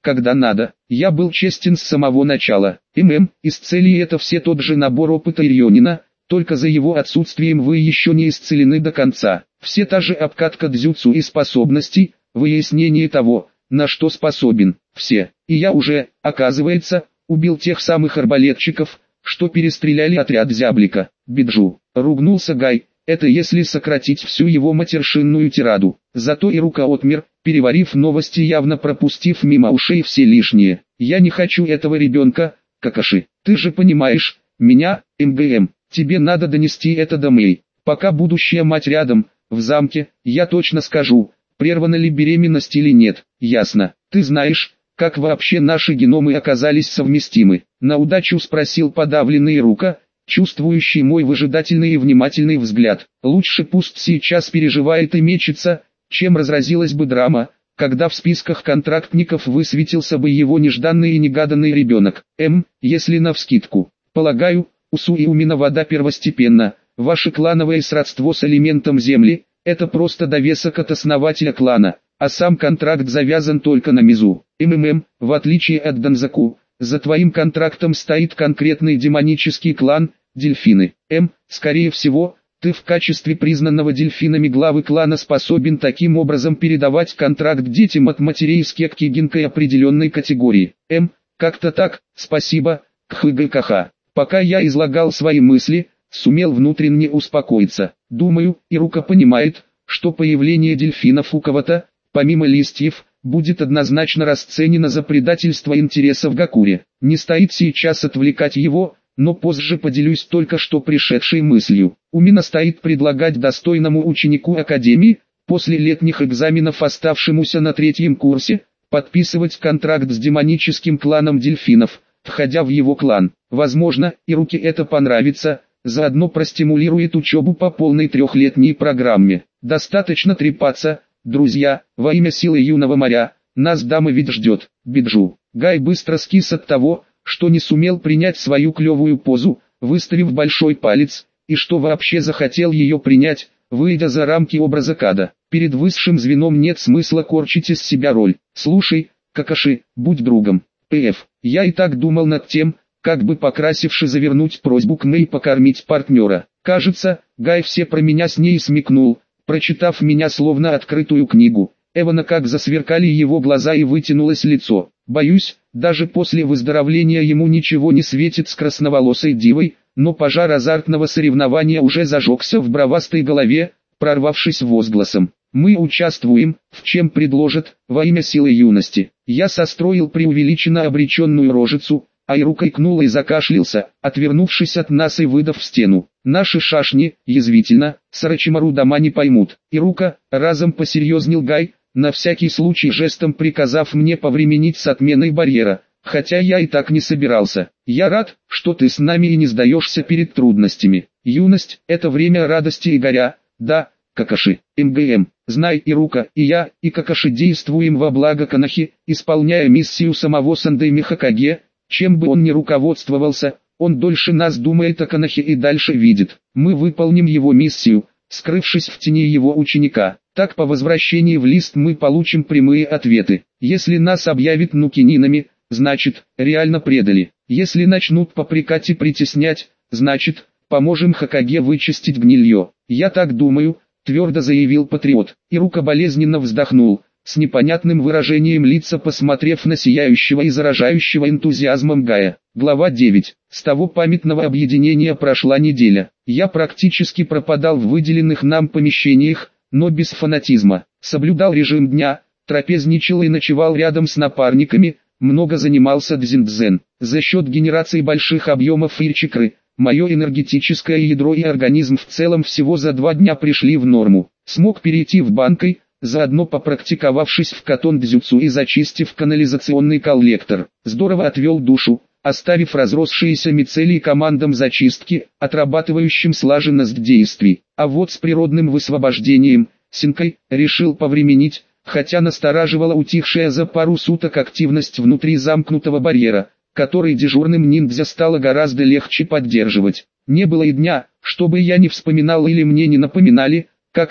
когда надо. Я был честен с самого начала. ММ, исцелие это все тот же набор опыта Ирьонина, только за его отсутствием вы еще не исцелены до конца. Все та же обкатка дзюцу и способностей, выяснение того, на что способен. Все. И я уже, оказывается, убил тех самых арбалетчиков, что перестреляли отряд зяблика. Биджу. Ругнулся Гай. Это если сократить всю его матершинную тираду. Зато и рука отмер, переварив новости, явно пропустив мимо ушей все лишние. Я не хочу этого ребенка, Какаши. Ты же понимаешь, меня, МГМ. Тебе надо донести это до Мэй. Пока будущая мать рядом, в замке, я точно скажу, прервана ли беременность или нет. Ясно. Ты знаешь, как вообще наши геномы оказались совместимы? На удачу спросил подавленный Рука, чувствующий мой выжидательный и внимательный взгляд. Лучше пусть сейчас переживает и мечется, чем разразилась бы драма, когда в списках контрактников высветился бы его нежданный и негаданный ребенок. М, если навскидку. Полагаю, у Суиумина вода первостепенна. Ваше клановое сродство с элементом земли – это просто довесок от основателя клана, а сам контракт завязан только на Мизу. МММ, в отличие от Данзаку, за твоим контрактом стоит конкретный демонический клан – дельфины. М, скорее всего, ты в качестве признанного дельфинами главы клана способен таким образом передавать контракт детям от матерей с кекки гинкой определенной категории. М, как-то так, спасибо, кхгкх. Пока я излагал свои мысли, сумел внутренне успокоиться. Думаю, Ирука понимает, что появление дельфинов у кого-то, помимо листьев, будет однозначно расценено за предательство интересов Гакури. Не стоит сейчас отвлекать его, но позже поделюсь только что пришедшей мыслью. Умина стоит предлагать достойному ученику Академии, после летних экзаменов оставшемуся на третьем курсе, подписывать контракт с демоническим кланом дельфинов, входя в его клан. Возможно, Ируке это понравится, заодно простимулирует учебу по полной трехлетней программе. Достаточно трепаться, друзья, во имя силы юного моря, нас дама ведь ждет. Биджу. Гай быстро скис от того, что не сумел принять свою клевую позу, выставив большой палец, и что вообще захотел ее принять, выйдя за рамки образа Када. Перед высшим звеном нет смысла корчить из себя роль. Слушай, Какаши, будь другом. П.Ф. Я и так думал над тем, как бы покрасивши завернуть просьбу к Мэй покормить партнера. Кажется, Гай все про меня с ней смекнул, прочитав меня словно открытую книгу. Эвана как засверкали его глаза и вытянулось лицо. Боюсь, даже после выздоровления ему ничего не светит с красноволосой дивой, но пожар азартного соревнования уже зажегся в бровастой голове, прорвавшись возгласом. Мы участвуем, в чем предложат, во имя силы юности. Я состроил преувеличенно обреченную рожицу, а Ирука икнул и закашлялся, отвернувшись от нас и выдав в стену. Наши шашни, язвительно, Сарачимару дома не поймут. Ирука, разом посерьезнел Гай, на всякий случай жестом приказав мне повременить с отменой барьера, хотя я и так не собирался. Я рад, что ты с нами и не сдаешься перед трудностями. Юность – это время радости и горя, да, Какаши. МГМ, знай, Ирука, и я, и Какаши действуем во благо Канахи, исполняя миссию самого Сандэй Хокаге. Чем бы он ни руководствовался, он дольше нас думает о Канахе и дальше видит. Мы выполним его миссию, скрывшись в тени его ученика. Так по возвращении в лист мы получим прямые ответы. Если нас объявят нукининами, значит, реально предали. Если начнут попрекать и притеснять, значит, поможем Хокаге вычистить гнилье. Я так думаю, твердо заявил патриот. Ирука болезненно вздохнул, с непонятным выражением лица посмотрев на сияющего и заражающего энтузиазмом Гая. Глава девять. С того памятного объединения прошла неделя. Я практически пропадал в выделенных нам помещениях, но без фанатизма. Соблюдал режим дня, трапезничал и ночевал рядом с напарниками, много занимался дзиндзен. За счет генерации больших объемов ирчикры, мое энергетическое ядро и организм в целом всего за два дня пришли в норму. Смог перейти в банкой, заодно попрактиковавшись в катон-дзюцу и зачистив канализационный коллектор. Здорово отвел душу, оставив разросшиеся мицелии командам зачистки, отрабатывающим слаженность действий. А вот с природным высвобождением, Синкой, решил повременить, хотя настораживала утихшая за пару суток активность внутри замкнутого барьера, который дежурным ниндзя стало гораздо легче поддерживать. Не было и дня, чтобы я не вспоминал или мне не напоминали, как Мэй,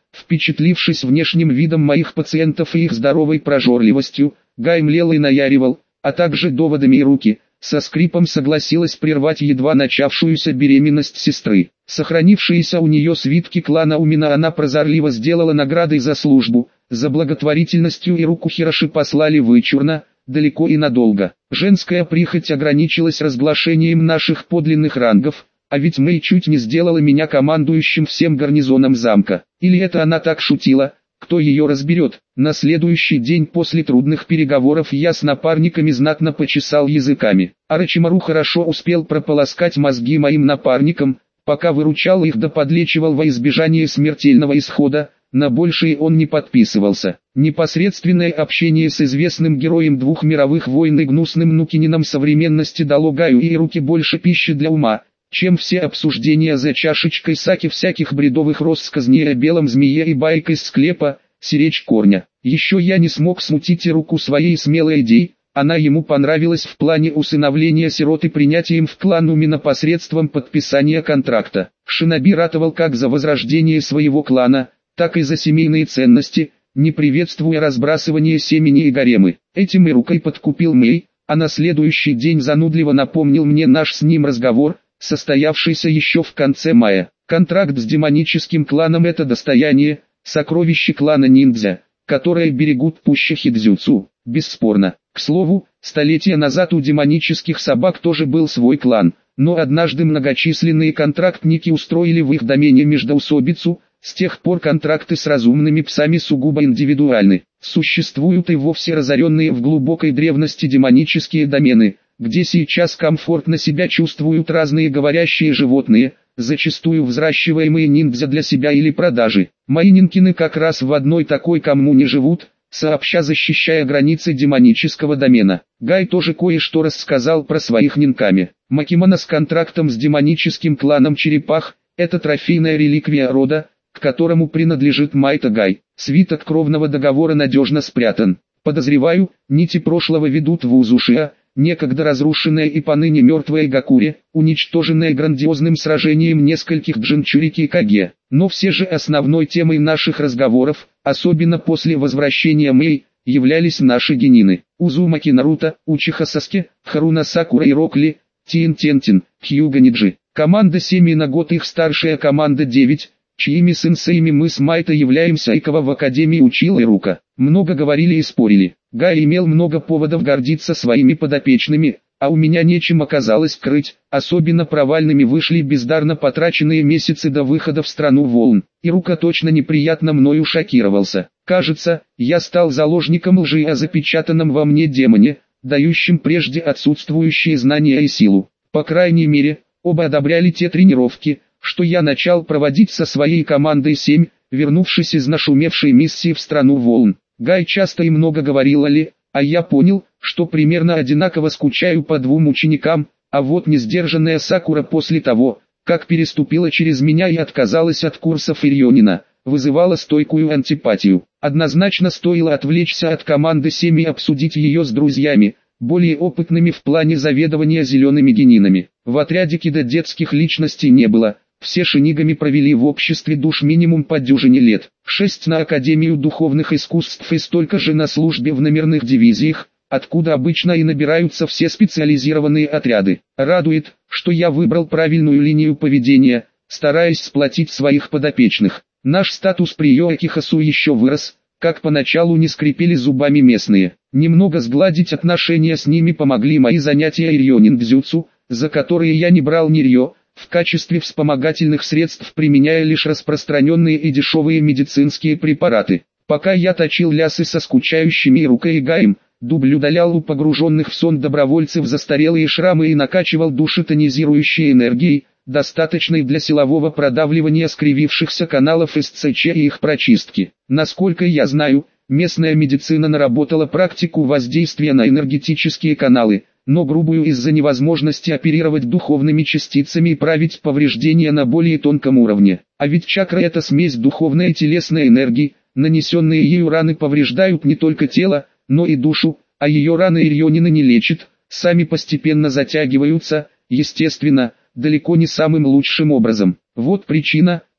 Впечатлившись внешним видом моих пациентов и их здоровой прожорливостью, Гай млел и наяривал, а также доводами и руки, со скрипом согласилась прервать едва начавшуюся беременность сестры. Сохранившиеся у нее свитки клана Умина она прозорливо сделала наградой за службу, за благотворительностью и руку Хироши послали вычурно, далеко и надолго. Женская прихоть ограничилась разглашением наших подлинных рангов, а ведь Мэй чуть не сделала меня командующим всем гарнизоном замка. Или это она так шутила, кто ее разберет. На следующий день после трудных переговоров я с напарниками знатно почесал языками. Орочимару хорошо успел прополоскать мозги моим напарникам, пока выручал их да подлечивал во избежание смертельного исхода. На большее он не подписывался. Непосредственное общение с известным героем двух мировых войн и гнусным нукинином современности дало Гаю и руки больше пищи для ума, чем все обсуждения за чашечкой саки всяких бредовых россказней о белом змее и байк из склепа, сиречь корня. Еще я не смог смутить и руку своей смелой идеей, она ему понравилась в плане усыновления сироты принятием в клан Умина посредством подписания контракта. Шиноби ратовал как за возрождение своего клана, так и за семейные ценности, не приветствуя разбрасывание семени и гаремы. Этим и рукой подкупил Мэй, а на следующий день занудливо напомнил мне наш с ним разговор, состоявшийся еще в конце мая. Контракт с демоническим кланом — это достояние, сокровище клана ниндзя, которое берегут пуще Хидзюцу, бесспорно. К слову, столетия назад у демонических собак тоже был свой клан, но однажды многочисленные контрактники устроили в их домене междоусобицу. С тех пор контракты с разумными псами сугубо индивидуальны. Существуют и вовсе разоренные в глубокой древности демонические домены, где сейчас комфортно себя чувствуют разные говорящие животные, зачастую взращиваемые ниндзя для себя или продажи. Мои нинкины как раз в одной такой коммуне живут, сообща защищая границы демонического домена. Гай тоже кое-что рассказал про своих нинками. Макимана с контрактом с демоническим кланом черепах – это трофейная реликвия рода, к которому принадлежит Майта Гай. Свиток кровного договора надежно спрятан. Подозреваю, нити прошлого ведут в Узушиа, некогда разрушенная и поныне мертвая Гакуре, уничтоженная грандиозным сражением нескольких Джинчурики и Каге. Но все же основной темой наших разговоров, особенно после возвращения Мэй, являлись наши генины. Узумаки Наруто, Учиха Саске, Харуна Сакура и Рокли, Тин Тентин, Хьюга Ниджи. Команда семь и на год их старшая команда девять, чьими сенсеями мы с Майто являемся, и кого в академии учил Ирука. Много говорили и спорили. Гай имел много поводов гордиться своими подопечными, а у меня нечем оказалось крыть. Особенно провальными вышли бездарно потраченные месяцы до выхода в страну волн. Ирука точно неприятно мною шокировался. Кажется, я стал заложником лжи о запечатанном во мне демоне, дающем прежде отсутствующие знания и силу. По крайней мере, оба одобряли те тренировки, что я начал проводить со своей командой семь, вернувшись из нашумевшей миссии в страну волн. Гай часто и много говорил о Ли, а я понял, что примерно одинаково скучаю по двум ученикам, а вот несдержанная Сакура после того, как переступила через меня и отказалась от курсов Ирьонина, вызывала стойкую антипатию. Однозначно стоило отвлечься от команды семь и обсудить ее с друзьями, более опытными в плане заведования зелеными генинами. В отряде кида детских личностей не было. Все шинигами провели в обществе душ минимум по дюжине лет. Шесть на Академию духовных искусств и столько же на службе в номерных дивизиях, откуда обычно и набираются все специализированные отряды. Радует, что я выбрал правильную линию поведения, стараясь сплотить своих подопечных. Наш статус при Йоакихасу еще вырос, как поначалу не скрипели зубами местные. Немного сгладить отношения с ними помогли мои занятия ирьё-ниндзюцу, за которые я не брал ни рьё, в качестве вспомогательных средств применяя лишь распространенные и дешевые медицинские препараты. Пока я точил лясы со скучающими Ирукой и Гаем, дубль удалял у погруженных в сон добровольцев застарелые шрамы и накачивал души тонизирующей энергией, достаточной для силового продавливания скривившихся каналов эс цэ че и их прочистки. Насколько я знаю, местная медицина наработала практику воздействия на энергетические каналы, но грубую из-за невозможности оперировать духовными частицами и править повреждения на более тонком уровне. А ведь чакра — это смесь духовной и телесной энергии, нанесенные ею раны повреждают не только тело, но и душу, а ее раны ирьёнины не лечат, сами постепенно затягиваются, естественно, далеко не самым лучшим образом. Вот причина,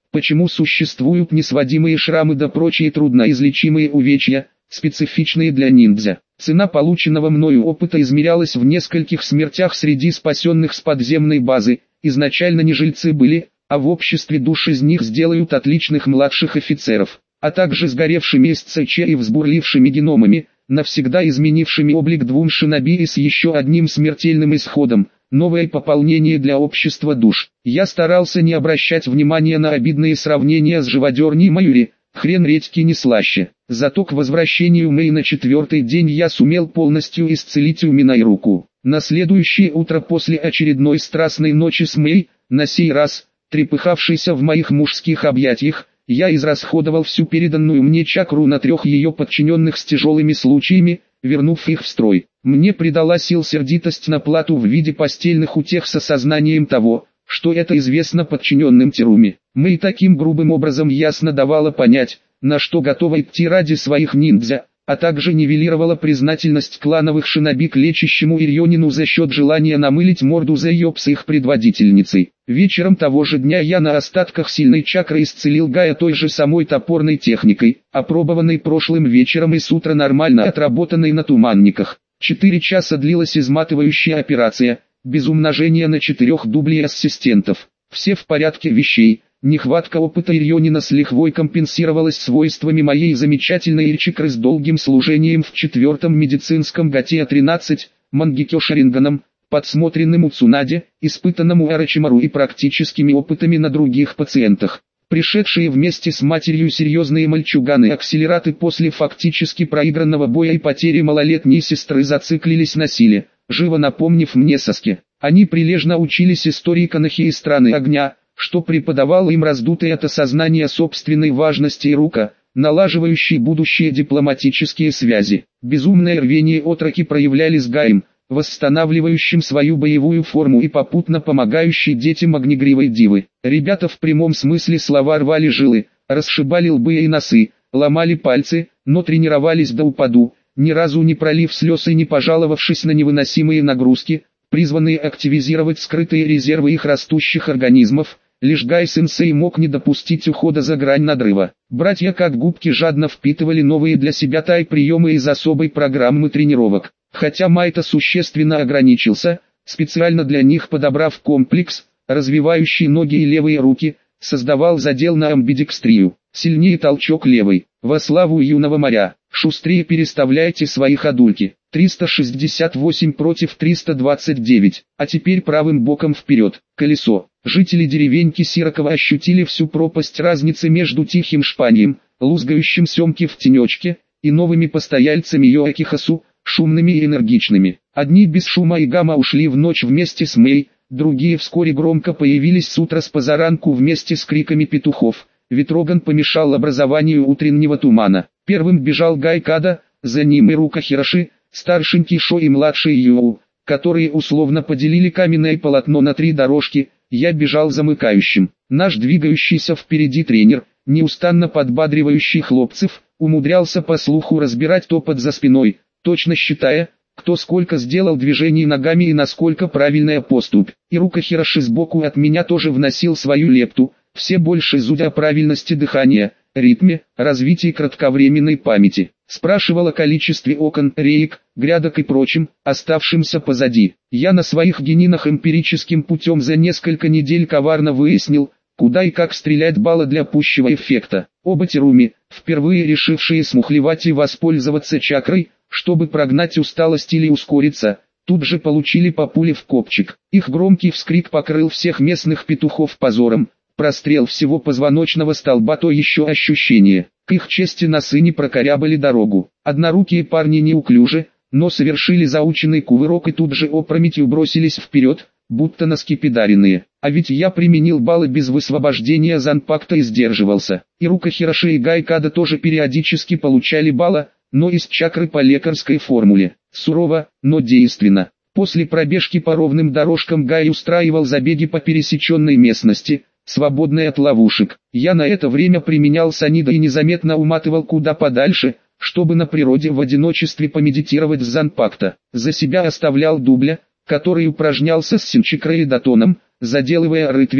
Почему существуют несводимые шрамы да прочие трудноизлечимые увечья, специфичные для ниндзя? Цена полученного мною опыта измерялась в нескольких смертях среди спасенных с подземной базы. Изначально не жильцы были, а в обществе душ из них сделают отличных младших офицеров, а также сгоревшими эс цэ че и взбурлившими геномами, навсегда изменившими облик двум шиноби и с еще одним смертельным исходом. Новое пополнение для общества душ. Я старался не обращать внимания на обидные сравнения с живодерней Маюри, хрен редьки не слаще. Зато к возвращению Мэй на четвертый день я сумел полностью исцелить Уминай руку. На следующее утро после очередной страстной ночи с Мэй, на сей раз, трепыхавшейся в моих мужских объятиях, я израсходовал всю переданную мне чакру на трех ее подчиненных с тяжелыми случаями, вернув их в строй. Мне придала сил сердитость на плату в виде постельных утех с осознанием того, что это известно подчиненным Теруми. Мэй таким грубым образом ясно давала понять, на что готова идти ради своих ниндзя, а также нивелировала признательность клановых шиноби к лечащему Ирьонину за счет желания намылить морду за ее с их предводительницей. Вечером того же дня я на остатках сильной чакры исцелил Гая той же самой топорной техникой, опробованной прошлым вечером и с утра нормально отработанной на туманниках. Четыре часа длилась изматывающая операция, без умножения на четырех дублей ассистентов. Все в порядке вещей. Нехватка опыта Ирьонина с лихвой компенсировалась свойствами моей замечательной чакры с долгим служением в четвертом медицинском Гатея тринадцать, Мангекё Шаринганом, подсмотренным у Цунаде, испытанному Арачимару и практическими опытами на других пациентах. Пришедшие вместе с матерью серьезные мальчуганы-акселераты после фактически проигранного боя и потери малолетней сестры зациклились на силе, живо напомнив мне Саске. Они прилежно учились истории Канахи и страны огня, что преподавало им раздутое от осознания собственной важности и рука, налаживающий будущие дипломатические связи. Безумное рвение отроки проявляли с Гаем, восстанавливающим свою боевую форму и попутно помогающий детям огнегривой дивы. Ребята в прямом смысле слова рвали жилы, расшибали лбы и носы, ломали пальцы, но тренировались до упаду, ни разу не пролив слез и не пожаловавшись на невыносимые нагрузки, призванные активизировать скрытые резервы их растущих организмов. Лишь Гай-сенсей мог не допустить ухода за грань надрыва. Братья как губки жадно впитывали новые для себя тай-приемы из особой программы тренировок. Хотя Майта существенно ограничился, специально для них подобрав комплекс, развивающий ноги и левые руки, создавал задел на амбидекстрию. Сильнее толчок левой. Во славу юного моря. Шустрее переставляйте свои ходульки. триста шестьдесят восемь против триста двадцать девять. А теперь правым боком вперед. Колесо. Жители деревеньки Сирокова ощутили всю пропасть разницы между тихим шпанием, лузгающим семки в тенечке, и новыми постояльцами Йоакихасу, шумными и энергичными. Одни без шума и гамма ушли в ночь вместе с Мэй, другие вскоре громко появились с утра с позаранку вместе с криками петухов. Ветроган помешал образованию утреннего тумана. Первым бежал Гайкада, за ним и Рука Хироши, старшенький Шо и младший Юу, которые условно поделили каменное полотно на три дорожки. Я бежал замыкающим. Наш двигающийся впереди тренер, неустанно подбадривающий хлопцев, умудрялся по слуху разбирать топот за спиной, точно считая, кто сколько сделал движений ногами и насколько правильная поступь. И Рука Хироши сбоку от меня тоже вносил свою лепту, все больше зудя о правильности дыхания, ритме, развитии кратковременной памяти. Спрашивал о количестве окон, реек, грядок и прочем, оставшимся позади. Я на своих генинах эмпирическим путем за несколько недель коварно выяснил, куда и как стрелять балла для пущего эффекта. Оба Теруми, впервые решившие смухлевать и воспользоваться чакрой, чтобы прогнать усталость или ускориться, тут же получили по пуле в копчик. Их громкий вскрик покрыл всех местных петухов позором. Прострел всего позвоночного столба то еще ощущение. К их чести носы не прокорябали дорогу. Однорукие парни неуклюже, но совершили заученный кувырок и тут же опрометью бросились вперед, будто наскепидаренные. А ведь я применил баллы без высвобождения занпакта и сдерживался. И Рука Хироши и Гайкада тоже периодически получали балла, но из чакры по лекарской формуле. Сурово, но действенно. После пробежки по ровным дорожкам Гай устраивал забеги по пересеченной местности, свободной от ловушек. Я на это время применял санида и незаметно уматывал куда подальше, чтобы на природе в одиночестве помедитировать с занпакта. За себя оставлял дубля, который упражнялся с синчикрой и датоном, заделывая рытвины,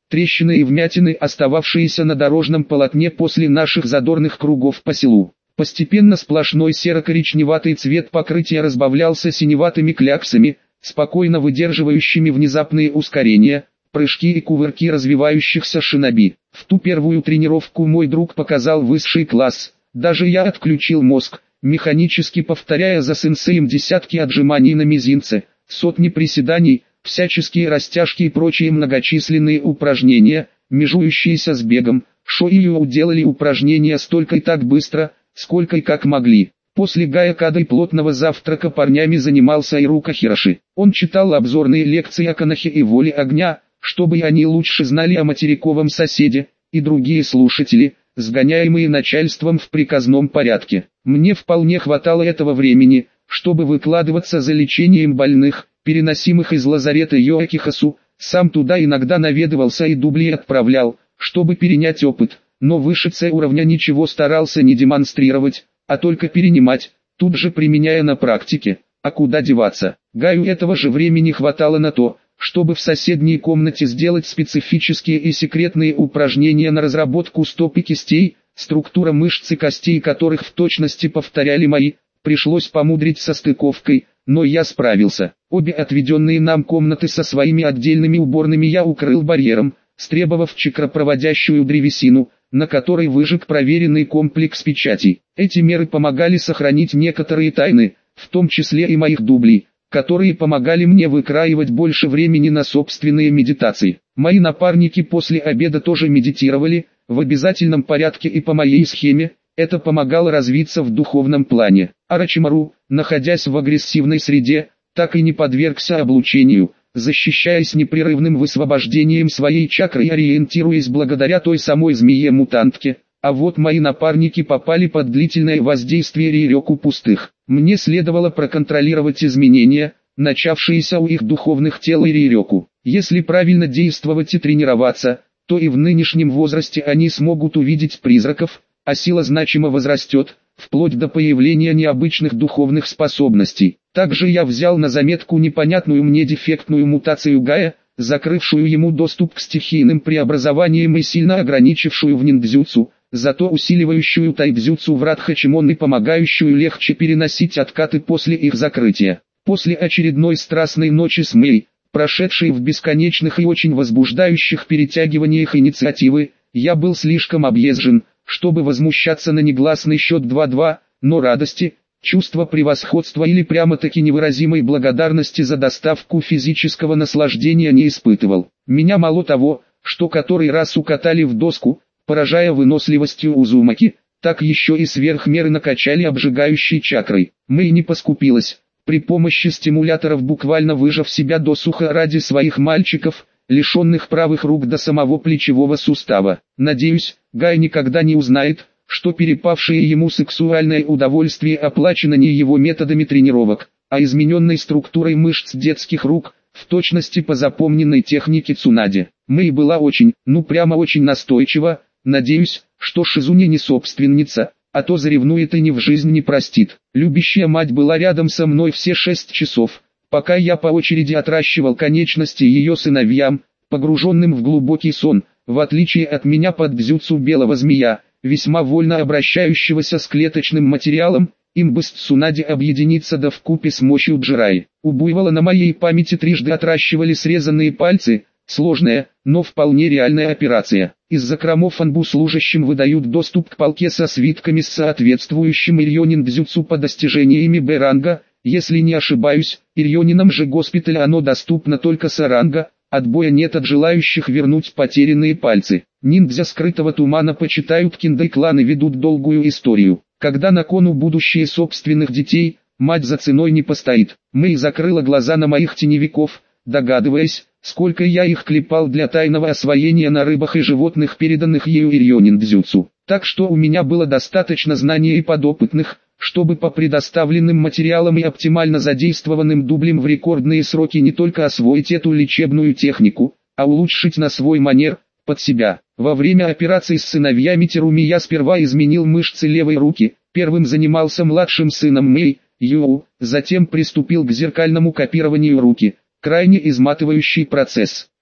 трещины и вмятины, остававшиеся на дорожном полотне после наших задорных кругов по селу. Постепенно сплошной серо-коричневатый цвет покрытия разбавлялся синеватыми кляксами, спокойно выдерживающими внезапные ускорения, прыжки и кувырки развивающихся шиноби. В ту первую тренировку мой друг показал высший класс, даже я отключил мозг, механически повторяя за сенсеем десятки отжиманий на мизинце, сотни приседаний, всяческие растяжки и прочие многочисленные упражнения, межующиеся с бегом. Шо и Ю делали упражнения столько и так быстро, сколько и как могли. После Гаякады и плотного завтрака парнями занимался Ирука Хироши. Он читал обзорные лекции о Канахе и Воле Огня, чтобы они лучше знали о материковом соседе, и другие слушатели, сгоняемые начальством в приказном порядке. Мне вполне хватало этого времени, чтобы выкладываться за лечением больных, переносимых из лазарета Йоакихасу. Сам туда иногда наведывался и дубли отправлял, чтобы перенять опыт, но выше С уровня ничего старался не демонстрировать, а только перенимать, тут же применяя на практике. А куда деваться? Гаю этого же времени хватало на то, чтобы в соседней комнате сделать специфические и секретные упражнения на разработку стоп и кистей, структура мышц и костей которых в точности повторяли мои. Пришлось помудрить со стыковкой, но я справился. Обе отведенные нам комнаты со своими отдельными уборными я укрыл барьером, стребовав чакропроводящую древесину, на которой выжег проверенный комплекс печатей. Эти меры помогали сохранить некоторые тайны, в том числе и моих дублей, которые помогали мне выкраивать больше времени на собственные медитации. Мои напарники после обеда тоже медитировали, в обязательном порядке и по моей схеме. Это помогало развиться в духовном плане. Орочимару, находясь в агрессивной среде, так и не подвергся облучению, защищаясь непрерывным высвобождением своей чакры и ориентируясь благодаря той самой змее-мутантке. А вот мои напарники попали под длительное воздействие Рирёку пустых. Мне следовало проконтролировать изменения, начавшиеся у их духовных тел и Рирёку. Если правильно действовать и тренироваться, то и в нынешнем возрасте они смогут увидеть призраков, а сила значимо возрастет, вплоть до появления необычных духовных способностей. Также я взял на заметку непонятную мне дефектную мутацию Гая, закрывшую ему доступ к стихийным преобразованиям и сильно ограничившую в ниндзюцу, зато усиливающую тайдзюцу в Радхачимон и помогающую легче переносить откаты после их закрытия. После очередной страстной ночи с Мэй, прошедшей в бесконечных и очень возбуждающих перетягиваниях инициативы, я был слишком объезжен, чтобы возмущаться на негласный счет два-два, но радости, чувства превосходства или прямо-таки невыразимой благодарности за доставку физического наслаждения не испытывал. Меня мало того, что который раз укатали в доску, поражая выносливостью Узумаки, так еще и сверх меры накачали обжигающей чакрой. Мэй не поскупилась, при помощи стимуляторов буквально выжав себя досуха ради своих мальчиков, лишенных правых рук до самого плечевого сустава. Надеюсь, Гай никогда не узнает, что перепавшее ему сексуальное удовольствие оплачено не его методами тренировок, а измененной структурой мышц детских рук, в точности по запомненной технике Цунади. Мэй была очень, ну прямо очень настойчива. Надеюсь, что Шизуне не собственница, а то заревнует и ни в жизнь не простит. Любящая мать была рядом со мной все шесть часов, пока я по очереди отращивал конечности ее сыновьям, погруженным в глубокий сон, в отличие от меня под дзюцу белого змея, весьма вольно обращающегося с клеточным материалом. Имбыс Цунади объединится да вкупе с мощью Джираи. У буйвола на моей памяти трижды отращивали срезанные пальцы, сложная, но вполне реальная операция. Из закромов анбу служащим выдают доступ к палке со свитками с соответствующим Ирьонин дзюцу по достижениями Б-ранга. Если не ошибаюсь, Ирьонинам же госпиталя оно доступно только с А-ранга, отбоя нет от желающих вернуть потерянные пальцы. Ниндзя скрытого тумана почитают киндай-кланы, ведут долгую историю. Когда на кону будущее собственных детей, мать за ценой не постоит. Мэй закрыла глаза на моих теневиков, догадываясь, сколько я их клепал для тайного освоения на рыбах и животных, переданных ею Ирьонин дзюцу. Так что у меня было достаточно знаний и подопытных, чтобы по предоставленным материалам и оптимально задействованным дублем в рекордные сроки не только освоить эту лечебную технику, а улучшить на свой манер, под себя. Во время операции с сыновьями Теруми я сперва изменил мышцы левой руки, первым занимался младшим сыном Мэй, Ю, затем приступил к зеркальному копированию руки, крайне изматывающий процесс.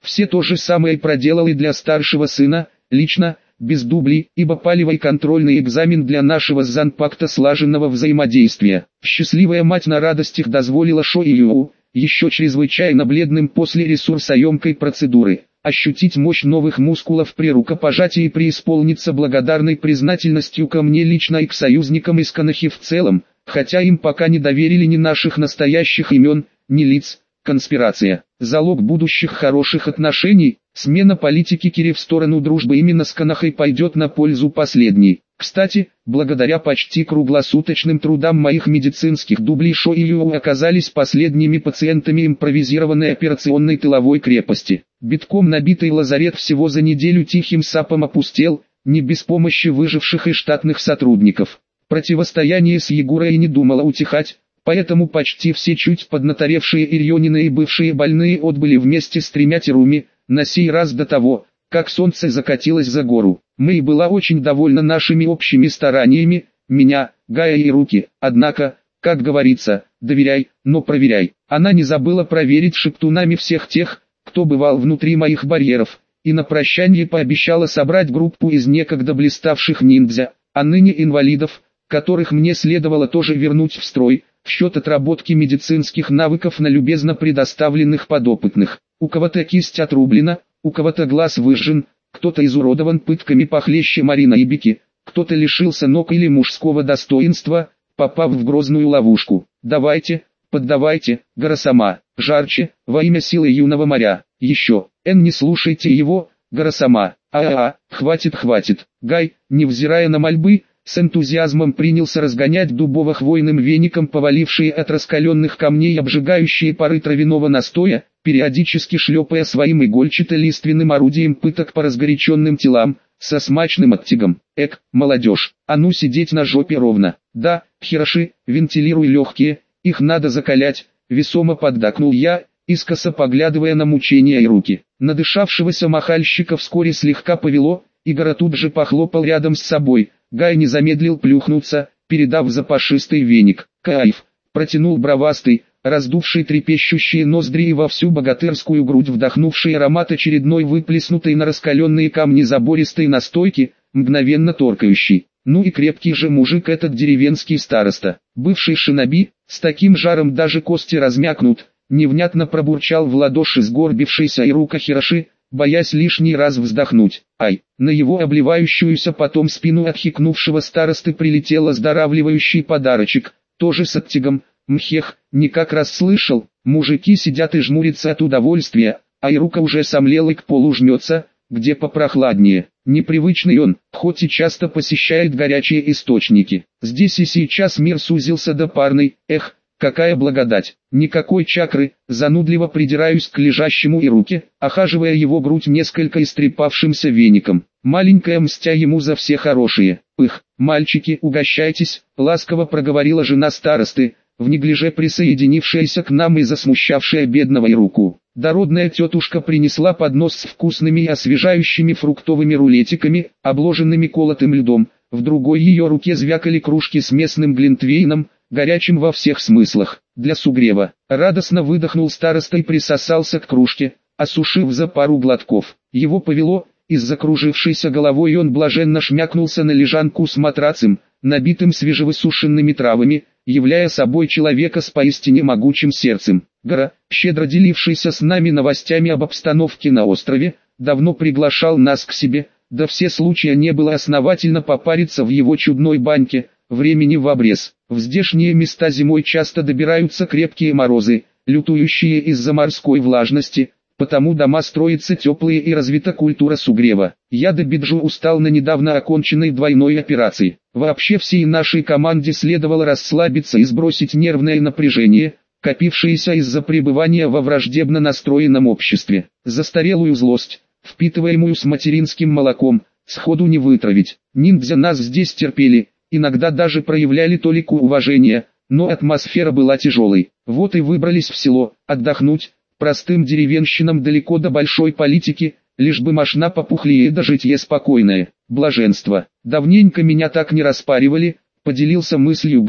Все то же самое проделал и для старшего сына, лично, без дублей, ибо палевый контрольный экзамен для нашего с Занпакта слаженного взаимодействия. Счастливая мать на радостях дозволила Шоию, еще чрезвычайно бледным после ресурсоемкой процедуры, ощутить мощь новых мускулов при рукопожатии и преисполниться благодарной признательностью ко мне лично и к союзникам из Конохи в целом, хотя им пока не доверили ни наших настоящих имен, ни лиц. Конспирация. Залог будущих хороших отношений. Смена политики Кири в сторону дружбы именно с Конохой пойдет на пользу последней. Кстати, благодаря почти круглосуточным трудам моих медицинских дублей Шоию оказались последними пациентами импровизированной операционной тыловой крепости. Битком набитый лазарет всего за неделю тихим сапом опустел, не без помощи выживших и штатных сотрудников. Противостояние с Егорой и не думало утихать. Поэтому почти все чуть поднаторевшие Ирьонины и бывшие больные отбыли вместе с тремя теруми, на сей раз до того, как солнце закатилось за гору. Мэй была очень довольна нашими общими стараниями, меня, Гая и Руки, однако, как говорится, доверяй, но проверяй. Она не забыла проверить шептунами всех тех, кто бывал внутри моих барьеров, и на прощание пообещала собрать группу из некогда блиставших ниндзя, а ныне инвалидов, которых мне следовало тоже вернуть в строй, в счет отработки медицинских навыков на любезно предоставленных подопытных. У кого-то кисть отрублена, у кого-то глаз выжжен, кто-то изуродован пытками похлеще Марина и Бики, кто-то лишился ног или мужского достоинства, попав в грозную ловушку. Давайте, поддавайте, Гарасама, жарче, во имя силы юного моря. Еще, Эн, не слушайте его, Гарасама, а-а-а, хватит, хватит. Гай, невзирая на мольбы, с энтузиазмом принялся разгонять дубово-хвойным веником повалившие от раскаленных камней обжигающие пары травяного настоя, периодически шлепая своим игольчато-лиственным орудием пыток по разгоряченным телам, со смачным оттягом. Эк, молодежь, а ну сидеть на жопе ровно. Да, Хироши, вентилируй легкие, их надо закалять, весомо поддакнул я, искоса поглядывая на мучения и руки. Надышавшегося махальщика вскоре слегка повело, и Гора тут же похлопал рядом с собой. Гай не замедлил плюхнуться, передав запашистый веник. Кайф, протянул бровастый, раздувший трепещущие ноздри и во всю богатырскую грудь вдохнувший аромат очередной выплеснутой на раскаленные камни забористой настойки, мгновенно торкающий. Ну и крепкий же мужик этот деревенский староста, бывший шиноби, с таким жаром даже кости размякнут, невнятно пробурчал в ладоши сгорбившийся Ирука Хироши, боясь лишний раз вздохнуть. Ай, на его обливающуюся потом спину отхикнувшего старосты прилетел оздоравливающий подарочек, тоже с оттягом. Мхех, никак раз слышал, мужики сидят и жмурятся от удовольствия, а Ирука уже сомлел и к полу жмется, где попрохладнее. Непривычный он, хоть и часто посещает горячие источники. Здесь и сейчас мир сузился до парной, эх, какая благодать. Никакой чакры, занудливо придираюсь к лежащему Ируке, охаживая его грудь несколько истрепавшимся веником. Маленькая мстя ему за все хорошие. Пых, мальчики, угощайтесь, ласково проговорила жена старосты, в неглиже присоединившаяся к нам и засмущавшая бедного Ируку. Дородная тетушка принесла поднос с вкусными и освежающими фруктовыми рулетиками, обложенными колотым льдом. В другой ее руке звякали кружки с местным глинтвейном, горячим во всех смыслах. Для сугрева. Радостно выдохнул староста и присосался к кружке, осушив за пару глотков. Его повело, и с закружившейся головой он блаженно шмякнулся на лежанку с матрацем, набитым свежевысушенными травами, являя собой человека с поистине могучим сердцем. Гора, щедро делившийся с нами новостями об обстановке на острове, давно приглашал нас к себе, да все случая не было основательно попариться в его чудной баньке, времени в обрез. В здешние места зимой часто добираются крепкие морозы, лютующие из-за морской влажности, потому дома строятся теплые и развита культура сугрева. Я до биджу устал на недавно оконченной двойной операции. Вообще всей нашей команде следовало расслабиться и сбросить нервное напряжение, копившееся из-за пребывания во враждебно настроенном обществе. Застарелую злость, впитываемую с материнским молоком, сходу не вытравить. Ниндзя нас здесь терпели, иногда даже проявляли толику уважения, но атмосфера была тяжелой. Вот и выбрались в село, отдохнуть. Простым деревенщинам далеко до большой политики, лишь бы мошна попухлее да житье спокойное. Блаженство. Давненько меня так не распаривали, поделился мыслью Гай,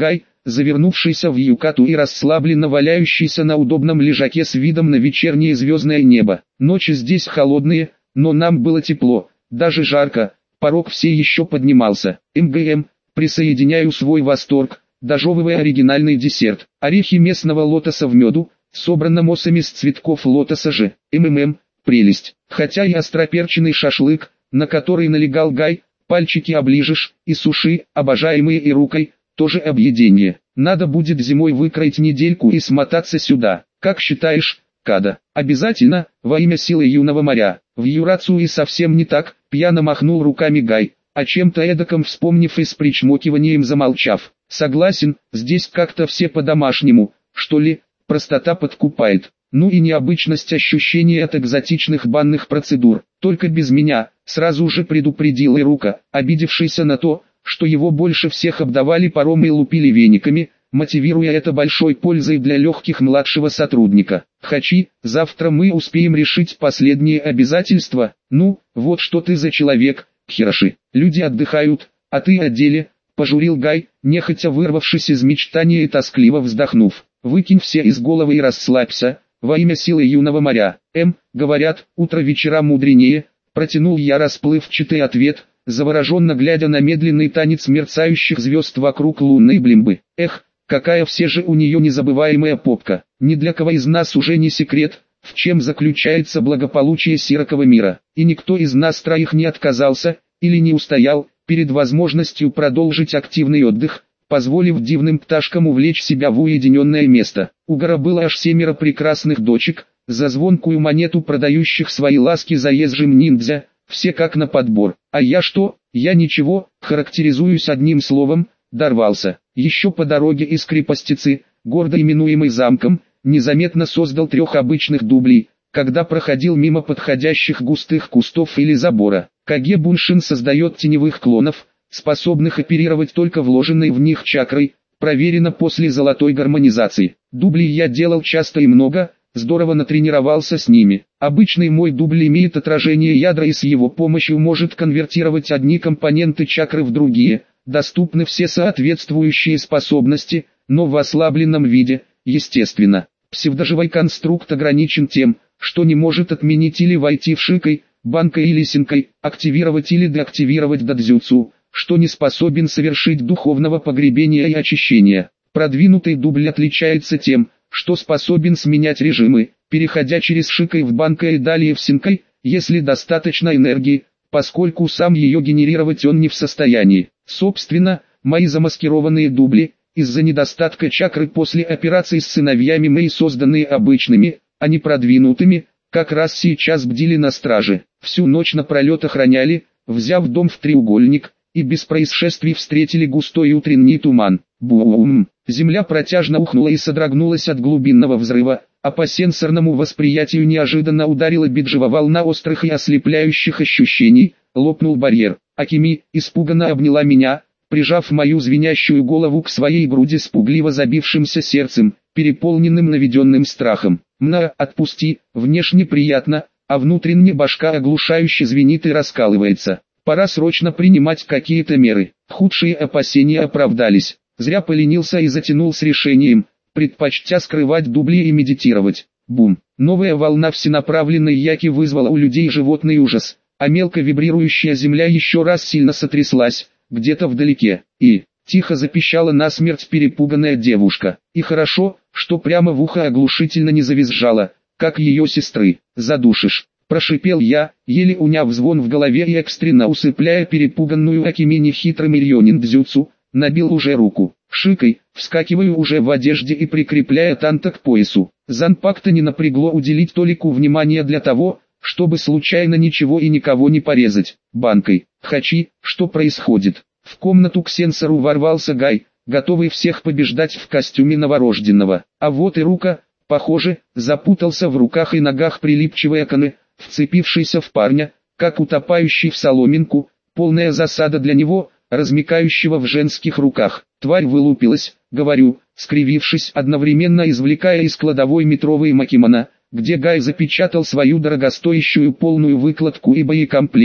завернувшийся в юкату и расслабленно валяющийся на удобном лежаке с видом на вечернее звездное небо. Ночи здесь холодные, но нам было тепло, даже жарко, порог все еще поднимался. МГМ, присоединяю свой восторг, дожевывая оригинальный десерт. Орехи местного лотоса в меду, собранном осами с цветков лотоса же. МММ, прелесть. Хотя и остроперченый шашлык, на который налегал Гай, пальчики оближешь, и суши, обожаемые и рукой, тоже объедение. Надо будет зимой выкроить недельку и смотаться сюда. Как считаешь, Када? Обязательно, во имя силы юного моря. В Юрацу и совсем не так, пьяно махнул руками Гай, о чем-то эдаком вспомнив и с причмокиванием замолчав. Согласен, здесь как-то все по-домашнему, что ли, простота подкупает. Ну и необычность ощущения от экзотичных банных процедур. Только без меня, сразу же предупредил Ирука, обидевшийся на то, что его больше всех обдавали паром и лупили вениками, мотивируя это большой пользой для легких младшего сотрудника. Хачи, завтра мы успеем решить последние обязательства. Ну, вот что ты за человек, Хироши. Люди отдыхают, а ты о деле, пожурил Гай, нехотя вырвавшись из мечтания и тоскливо вздохнув. Выкинь все из головы и расслабься, во имя силы юного моря. М, говорят, утро вечера мудренее, протянул я расплывчатый ответ, завороженно глядя на медленный танец мерцающих звезд вокруг лунной блимбы. Эх, какая все же у нее незабываемая попка. Ни для кого из нас уже не секрет, в чем заключается благополучие сирокого мира. И никто из нас троих не отказался, или не устоял, перед возможностью продолжить активный отдых, позволив дивным пташкам увлечь себя в уединенное место. У Гора было аж семеро прекрасных дочек, за звонкую монету продающих свои ласки заезжим ниндзя, все как на подбор. А я что? Я ничего, характеризуюсь одним словом, дорвался. Еще по дороге из крепостицы, гордо именуемой замком, незаметно создал трех обычных дублей, когда проходил мимо подходящих густых кустов или забора. Каге Буншин создает теневых клонов, способных оперировать только вложенной в них чакрой, проверено после золотой гармонизации. Дубли я делал часто и много, здорово натренировался с ними. Обычный мой дубль имеет отражение ядра и с его помощью может конвертировать одни компоненты чакры в другие. Доступны все соответствующие способности, но в ослабленном виде, естественно. Псевдоживой конструкт ограничен тем, что не может отменить или войти в шикой, банкой или синкой, активировать или деактивировать дадзюцу, что не способен совершить духовного погребения и очищения. Продвинутый дубль отличается тем, что способен сменять режимы, переходя через шикой в банкой и далее в синкой, если достаточно энергии, поскольку сам ее генерировать он не в состоянии. Собственно, мои замаскированные дубли, из-за недостатка чакры после операций с сыновьями Мэй созданные обычными, а не продвинутыми, как раз сейчас бдили на страже. Всю ночь напролет охраняли, взяв дом в треугольник, и без происшествий встретили густой утренний туман. Бум! Земля протяжно ухнула и содрогнулась от глубинного взрыва, а по сенсорному восприятию неожиданно ударила биджевая волна острых и ослепляющих ощущений, лопнул барьер. Акими испуганно обняла меня, прижав мою звенящую голову к своей груди с пугливо забившимся сердцем, переполненным наведенным страхом. «Мна, отпусти, внешне приятно, а внутренне башка оглушающе звенит и раскалывается. Пора срочно принимать какие-то меры». Худшие опасения оправдались. Зря поленился и затянул с решением, предпочтя скрывать дубли и медитировать. Бум! Новая волна всенаправленной яки вызвала у людей животный ужас, а мелко вибрирующая земля еще раз сильно сотряслась, где-то вдалеке, и тихо запищала насмерть перепуганная девушка. И хорошо, что прямо в ухо оглушительно не завизжала, как ее сестры. «Задушишь», — прошипел я, еле уняв звон в голове и экстренно усыпляя перепуганную Акими нехитрым ирьонин-дзюцу, набил уже руку. Шикой, вскакиваю уже в одежде и прикрепляя танта к поясу. Занпакта не напрягло уделить толику внимания для того, чтобы случайно ничего и никого не порезать. Банкой. Хачи, что происходит? В комнату к сенсору ворвался Гай, готовый всех побеждать в костюме новорожденного. А вот и Рука, похоже, запутался в руках и ногах прилипчивой Акане, вцепившийся в парня, как утопающий в соломинку, полная засада для него, размякающего в женских руках. Тварь вылупилась, говорю, скривившись, одновременно извлекая из кладовой метровые макимона, где Гай запечатал свою дорогостоящую полную выкладку и боекомплект,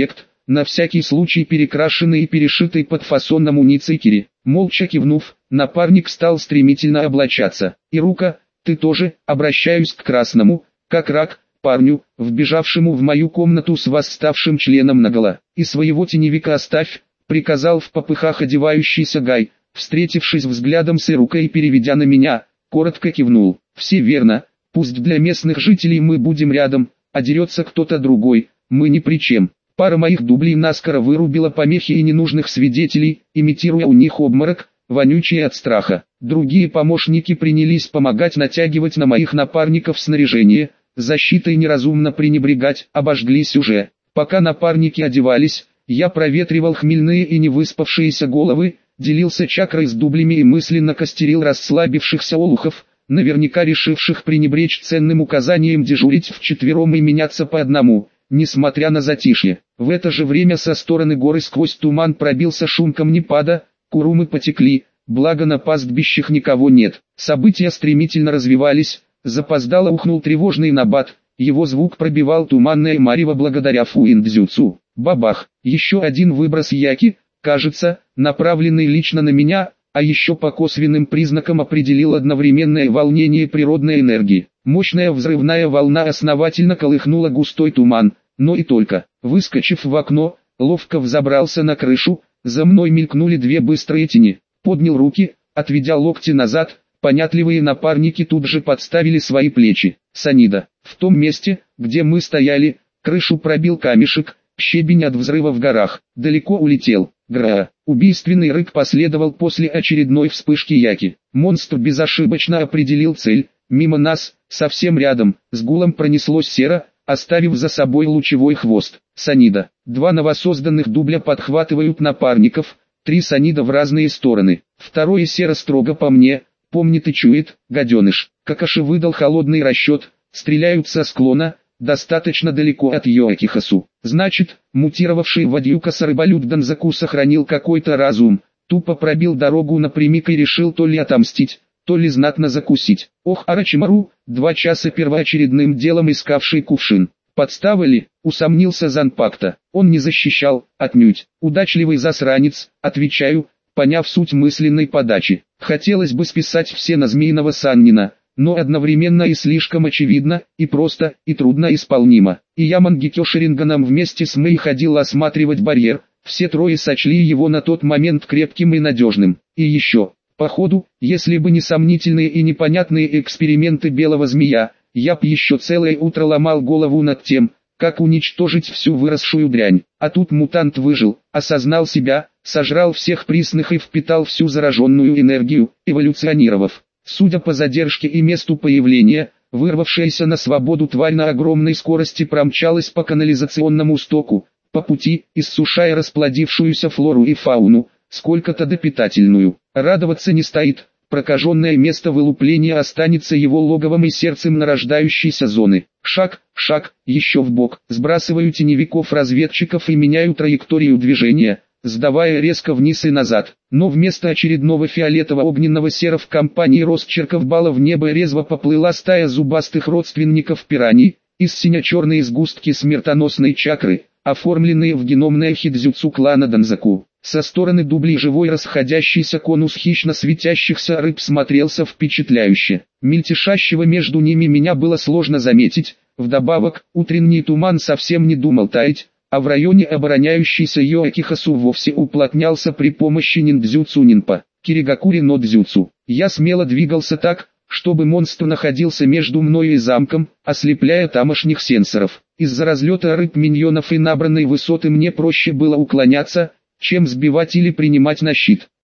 на всякий случай перекрашенный и перешитый под фасон на муницикере. Молча кивнув, напарник стал стремительно облачаться. «Ирука, ты тоже?» Обращаюсь к красному, как рак, парню, вбежавшему в мою комнату с восставшим членом наголо. «И своего теневика оставь», — приказал в попыхах одевающийся Гай, встретившись взглядом с Ирукой и переведя на меня, коротко кивнул. «Все верно, пусть для местных жителей мы будем рядом, а дерется кто-то другой, мы ни при чем». Пара моих дублей наскоро вырубила помехи и ненужных свидетелей, имитируя у них обморок, вонючий от страха. Другие помощники принялись помогать натягивать на моих напарников снаряжение, защитой неразумно пренебрегать, обожглись уже. Пока напарники одевались, я проветривал хмельные и невыспавшиеся головы, делился чакрой с дублями и мысленно костерил расслабившихся олухов, наверняка решивших пренебречь ценным указанием дежурить вчетвером и меняться по одному, несмотря на затишье. В это же время со стороны горы сквозь туман пробился шум камнепада, курумы потекли, благо на пастбищах никого нет. События стремительно развивались, запоздало ухнул тревожный набат, его звук пробивал туманное марево благодаря фуиндзюцу. Бабах, еще один выброс яки, кажется, направленный лично на меня, а еще по косвенным признакам определил одновременное волнение природной энергии. Мощная взрывная волна основательно колыхнула густой туман, но и только. Выскочив в окно, ловко взобрался на крышу, за мной мелькнули две быстрые тени. Поднял руки, отведя локти назад, понятливые напарники тут же подставили свои плечи. Санида. В том месте, где мы стояли, крышу пробил камешек, щебень от взрыва в горах. Далеко улетел. Гра. Убийственный рык последовал после очередной вспышки яки. Монстр безошибочно определил цель. Мимо нас, совсем рядом, с гулом пронеслось серо, оставив за собой лучевой хвост. Санида. Два новосозданных дубля подхватывают напарников, три санида в разные стороны. Второе серо строго по мне, помнит и чует, гаденыш. Какаши выдал холодный расчет, стреляют со склона, достаточно далеко от Йоакихасу. Значит, мутировавший в Адьюкаса рыболюд Данзаку сохранил какой-то разум, тупо пробил дорогу напрямик и решил то ли отомстить, то ли знатно закусить. Ох, Арачимару, два часа первоочередным делом искавший кувшин. Подстава ли, усомнился Занпакта. Он не защищал, отнюдь. Удачливый засранец, отвечаю, поняв суть мысленной подачи. Хотелось бы списать все на Змеиного Саннина, но одновременно и слишком очевидно, и просто, и трудно исполнимо. И я Мангекё Шеринганом вместе с Мэй ходил осматривать барьер, все трое сочли его на тот момент крепким и надежным. И еще, походу, если бы не сомнительные и непонятные эксперименты белого змея, я б еще целое утро ломал голову над тем, как уничтожить всю выросшую дрянь. А тут мутант выжил, осознал себя, сожрал всех присных и впитал всю зараженную энергию, эволюционировав. Судя по задержке и месту появления, вырвавшаяся на свободу тварь на огромной скорости промчалась по канализационному стоку, по пути, иссушая расплодившуюся флору и фауну, сколько-то допитательную. Радоваться не стоит, прокаженное место вылупления останется его логовом и сердцем нарождающейся зоны. Шаг, шаг, еще вбок, сбрасываю теневиков-разведчиков и меняю траекторию движения, сдавая резко вниз и назад. Но вместо очередного фиолетово-огненного сера в компании росчерков бала в небо резво поплыла стая зубастых родственников пираний, из сине-черные сгустки смертоносной чакры, оформленные в геномное хидзюцу клана Данзаку. Со стороны дублей живой расходящийся конус хищно светящихся рыб смотрелся впечатляюще. Мельтешащего между ними меня было сложно заметить, вдобавок, утренний туман совсем не думал таять, а в районе обороняющейся Йоакихасу вовсе уплотнялся при помощи ниндзюцу нинпа, киригакури но дзюцу. Я смело двигался так, чтобы монстр находился между мною и замком, ослепляя тамошних сенсоров. Из-за разлета рыб миньонов и набранной высоты мне проще было уклоняться, чем сбивать или принимать на щит.